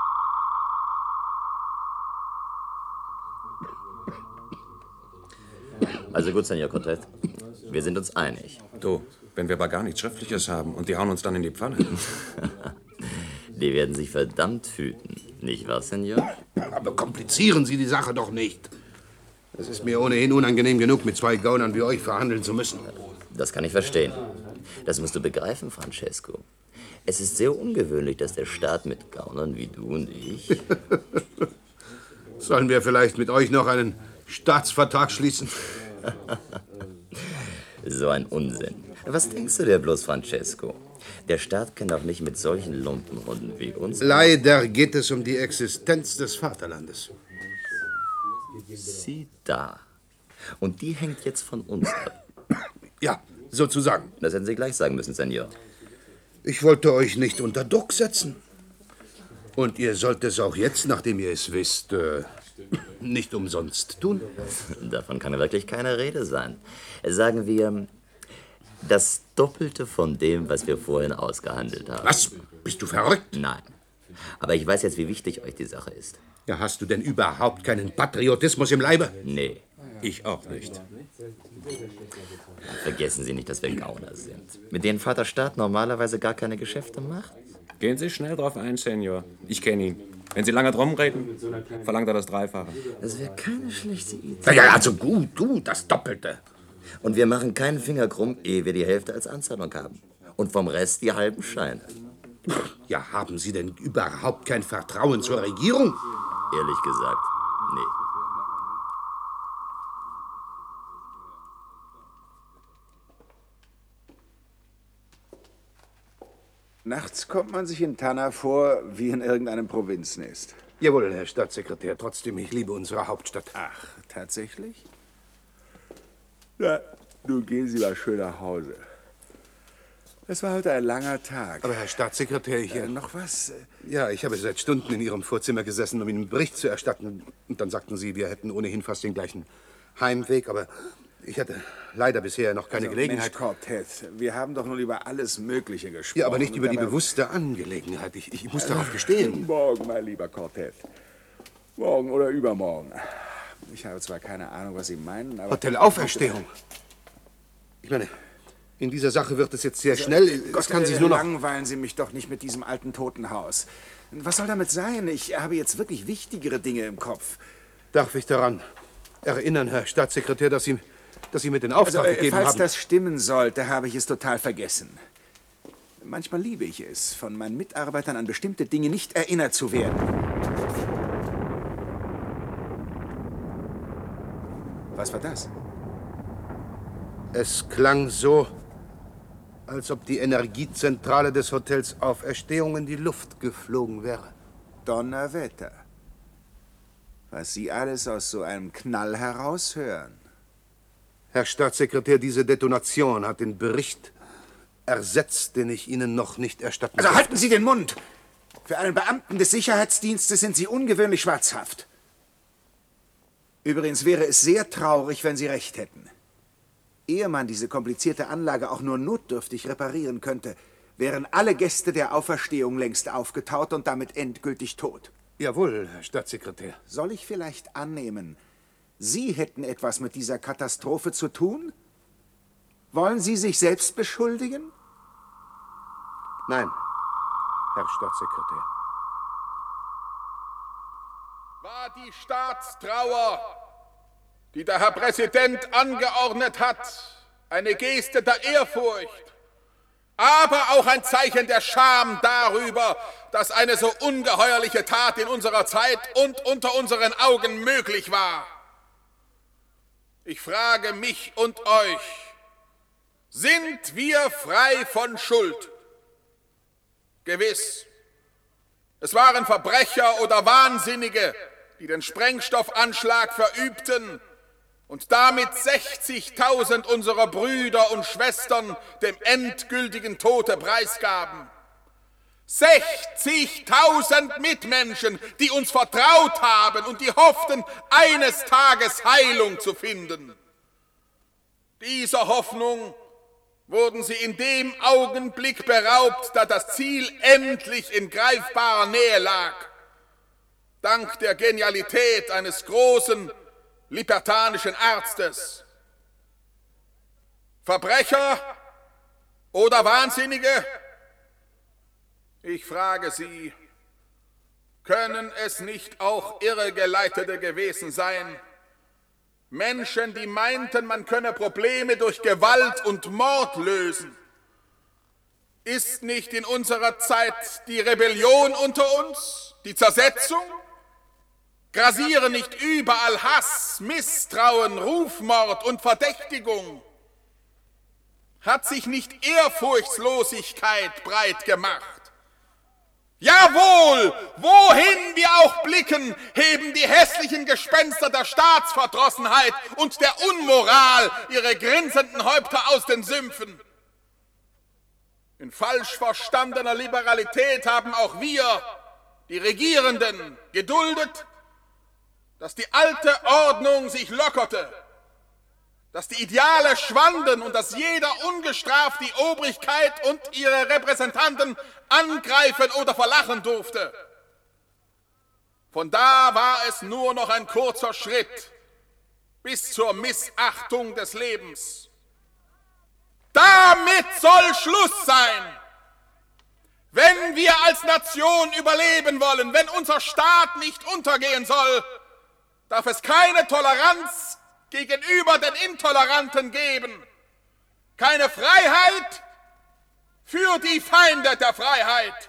Speaker 1: Also gut, Senor Cortez. Wir sind uns einig.
Speaker 6: Du, wenn wir aber gar nichts Schriftliches haben und die hauen uns dann in die Pfanne.
Speaker 1: Die werden sich verdammt hüten. Nicht wahr, Senor?
Speaker 5: Aber komplizieren Sie die Sache doch nicht. Es ist mir ohnehin unangenehm genug, mit zwei Gaunern wie euch verhandeln zu müssen.
Speaker 1: Das kann ich verstehen. Das musst du begreifen, Francesco. Es ist sehr ungewöhnlich, dass der Staat mit Gaunern wie du und ich...
Speaker 5: Sollen wir vielleicht mit euch noch einen Staatsvertrag schließen?
Speaker 1: So ein Unsinn. Was denkst du dir bloß, Francesco? Der Staat kann doch nicht mit solchen Lumpenhunden wie uns...
Speaker 5: Leider geht es um die Existenz des Vaterlandes.
Speaker 1: Sieh da. Und die hängt jetzt von uns ab.
Speaker 5: Ja, sozusagen.
Speaker 1: Das hätten Sie gleich sagen müssen, Senor.
Speaker 5: Ich wollte euch nicht unter Druck setzen. Und ihr sollt es auch jetzt, nachdem ihr es wisst, äh, nicht umsonst tun.
Speaker 1: Davon kann wirklich keine Rede sein. Sagen wir, das Doppelte von dem, was wir vorhin ausgehandelt haben.
Speaker 5: Was? Bist du verrückt?
Speaker 1: Nein. Aber ich weiß jetzt, wie wichtig euch die Sache ist.
Speaker 5: Ja, hast du denn überhaupt keinen Patriotismus im Leibe?
Speaker 1: Nee.
Speaker 6: Ich auch nicht.
Speaker 1: Vergessen Sie nicht, dass wir Gauner sind. Mit denen Vater Staat normalerweise gar keine Geschäfte macht.
Speaker 6: Gehen Sie schnell drauf ein, Senior. Ich kenne ihn. Wenn Sie lange drum reden, verlangt er das Dreifache.
Speaker 1: Das wäre keine schlechte Idee.
Speaker 5: Ja, ja, also gut, gut, das Doppelte.
Speaker 1: Und wir machen keinen Finger krumm, ehe wir die Hälfte als Anzahlung haben. Und vom Rest die halben Scheine.
Speaker 5: Ja, haben Sie denn überhaupt kein Vertrauen zur Regierung?
Speaker 1: Ehrlich gesagt, nee.
Speaker 9: Nachts kommt man sich in Tanna vor, wie in irgendeinem Provinznest.
Speaker 5: Jawohl, Herr Staatssekretär. Trotzdem, ich liebe unsere Hauptstadt.
Speaker 9: Ach, tatsächlich? Na, nun gehen Sie mal schön nach Hause. Es war heute ein langer Tag.
Speaker 5: Aber Herr Staatssekretär, ich...
Speaker 9: Äh, noch was?
Speaker 5: Ja, ich habe seit Stunden in Ihrem Vorzimmer gesessen, um Ihnen einen Bericht zu erstatten. Und dann sagten Sie, wir hätten ohnehin fast den gleichen Heimweg. Aber ich hatte leider bisher noch keine
Speaker 9: also,
Speaker 5: Gelegenheit.
Speaker 9: Mensch, Quartett, wir haben doch nun über alles Mögliche gesprochen.
Speaker 5: Ja, aber nicht über die
Speaker 9: dabei...
Speaker 5: bewusste Angelegenheit. Ich, ich muss darauf bestehen.
Speaker 9: Morgen, mein lieber Quartett. Morgen oder übermorgen. Ich habe zwar keine Ahnung, was Sie meinen, aber...
Speaker 5: Hotel Auferstehung. Ich meine... In dieser Sache wird es jetzt sehr schnell. Es kann sich nur noch...
Speaker 9: Langweilen Sie mich doch nicht mit diesem alten Totenhaus. Was soll damit sein? Ich habe jetzt wirklich wichtigere Dinge im Kopf.
Speaker 5: Darf ich daran erinnern, Herr Staatssekretär, dass Sie, dass Sie mir den Auftrag
Speaker 9: also, äh,
Speaker 5: gegeben
Speaker 9: falls
Speaker 5: haben...
Speaker 9: Falls das stimmen sollte, habe ich es total vergessen. Manchmal liebe ich es, von meinen Mitarbeitern an bestimmte Dinge nicht erinnert zu werden. Was war das?
Speaker 5: Es klang so, als ob die Energiezentrale des Hotels Auferstehung in die Luft geflogen wäre.
Speaker 9: Donnerwetter. Was Sie alles aus so einem Knall heraushören.
Speaker 5: Herr Staatssekretär, diese Detonation hat den Bericht ersetzt, den ich Ihnen noch nicht erstatten
Speaker 9: Also
Speaker 5: durfte.
Speaker 9: halten Sie den Mund! Für einen Beamten des Sicherheitsdienstes sind Sie ungewöhnlich schwarzhaft. Übrigens wäre es sehr traurig, wenn Sie recht hätten. Ehe man diese komplizierte Anlage auch nur notdürftig reparieren könnte, wären alle Gäste der Auferstehung längst aufgetaut und damit endgültig tot.
Speaker 5: Jawohl, Herr Staatssekretär.
Speaker 9: Soll ich vielleicht annehmen, Sie hätten etwas mit dieser Katastrophe zu tun? Wollen Sie sich selbst beschuldigen?
Speaker 5: Nein, Herr Staatssekretär.
Speaker 11: War die Staatstrauer, die der Herr Präsident angeordnet hat, eine Geste der Ehrfurcht, aber auch ein Zeichen der Scham darüber, dass eine so ungeheuerliche Tat in unserer Zeit und unter unseren Augen möglich war. Ich frage mich und euch, sind wir frei von Schuld? Gewiss. Es waren Verbrecher oder Wahnsinnige, die den Sprengstoffanschlag verübten und damit sechzigtausend unserer Brüder und Schwestern dem endgültigen Tode preisgaben. sechzigtausend Mitmenschen, die uns vertraut haben und die hofften, eines Tages Heilung zu finden. Dieser Hoffnung wurden sie in dem Augenblick beraubt, da das Ziel endlich in greifbarer Nähe lag. Dank der Genialität eines großen libertanischen Arztes. Verbrecher oder Wahnsinnige? Ich frage Sie, können es nicht auch Irregeleitete gewesen sein, Menschen, die meinten, man könne Probleme durch Gewalt und Mord lösen. Ist nicht in unserer Zeit die Rebellion unter uns, die Zersetzung? Grasieren nicht überall Hass, Misstrauen, Rufmord und Verdächtigung? Hat sich nicht Ehrfurchtslosigkeit breit gemacht? Jawohl, wohin wir auch blicken, heben die hässlichen Gespenster der Staatsverdrossenheit und der Unmoral ihre grinsenden Häupter aus den Sümpfen. In falsch verstandener Liberalität haben auch wir, die Regierenden, geduldet, dass die alte Ordnung sich lockerte, dass die Ideale schwanden und dass jeder ungestraft die Obrigkeit und ihre Repräsentanten angreifen oder verlachen durfte. Von da war es nur noch ein kurzer Schritt bis zur Missachtung des Lebens. Damit soll Schluss sein. Wenn wir als Nation überleben wollen, wenn unser Staat nicht untergehen soll, darf es keine Toleranz gegenüber den Intoleranten geben. Keine Freiheit für die Feinde der Freiheit.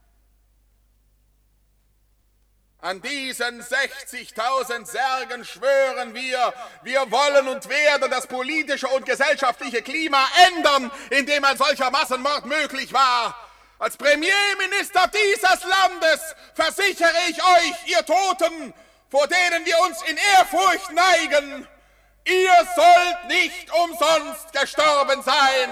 Speaker 11: An diesen sechzigtausend Särgen schwören wir, wir wollen und werden das politische und gesellschaftliche Klima ändern, in dem ein solcher Massenmord möglich war. Als Premierminister dieses Landes versichere ich euch, ihr Toten, vor denen wir uns in Ehrfurcht neigen, ihr sollt nicht umsonst gestorben sein.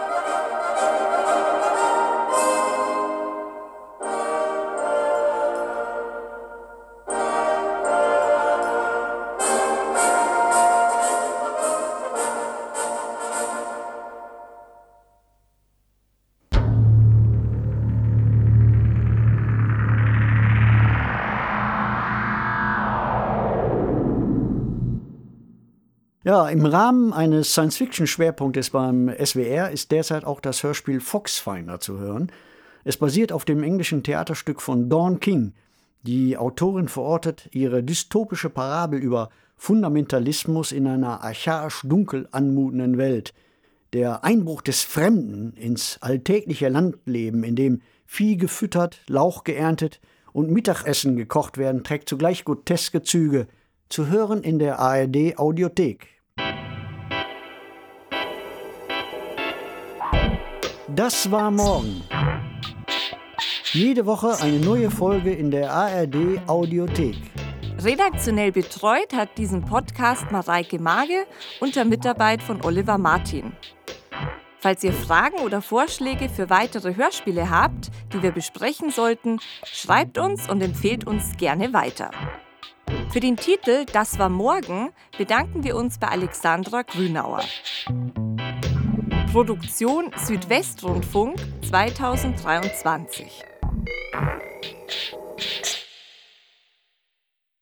Speaker 2: Ja, im Rahmen eines Science-Fiction-Schwerpunktes beim S W R ist derzeit auch das Hörspiel Foxfinder zu hören. Es basiert auf dem englischen Theaterstück von Dawn King. Die Autorin verortet ihre dystopische Parabel über Fundamentalismus in einer archaisch dunkel anmutenden Welt. Der Einbruch des Fremden ins alltägliche Landleben, in dem Vieh gefüttert, Lauch geerntet und Mittagessen gekocht werden, trägt zugleich groteske Züge. Zu hören in der A R D-Audiothek. Das war morgen. Jede Woche eine neue Folge in der A R D-Audiothek.
Speaker 3: Redaktionell betreut hat diesen Podcast Mareike Mage unter Mitarbeit von Oliver Martin. Falls ihr Fragen oder Vorschläge für weitere Hörspiele habt, die wir besprechen sollten, schreibt uns und empfehlt uns gerne weiter. Für den Titel Das war morgen bedanken wir uns bei Alexandra Grünauer. Produktion Südwestrundfunk zweitausenddreiundzwanzig.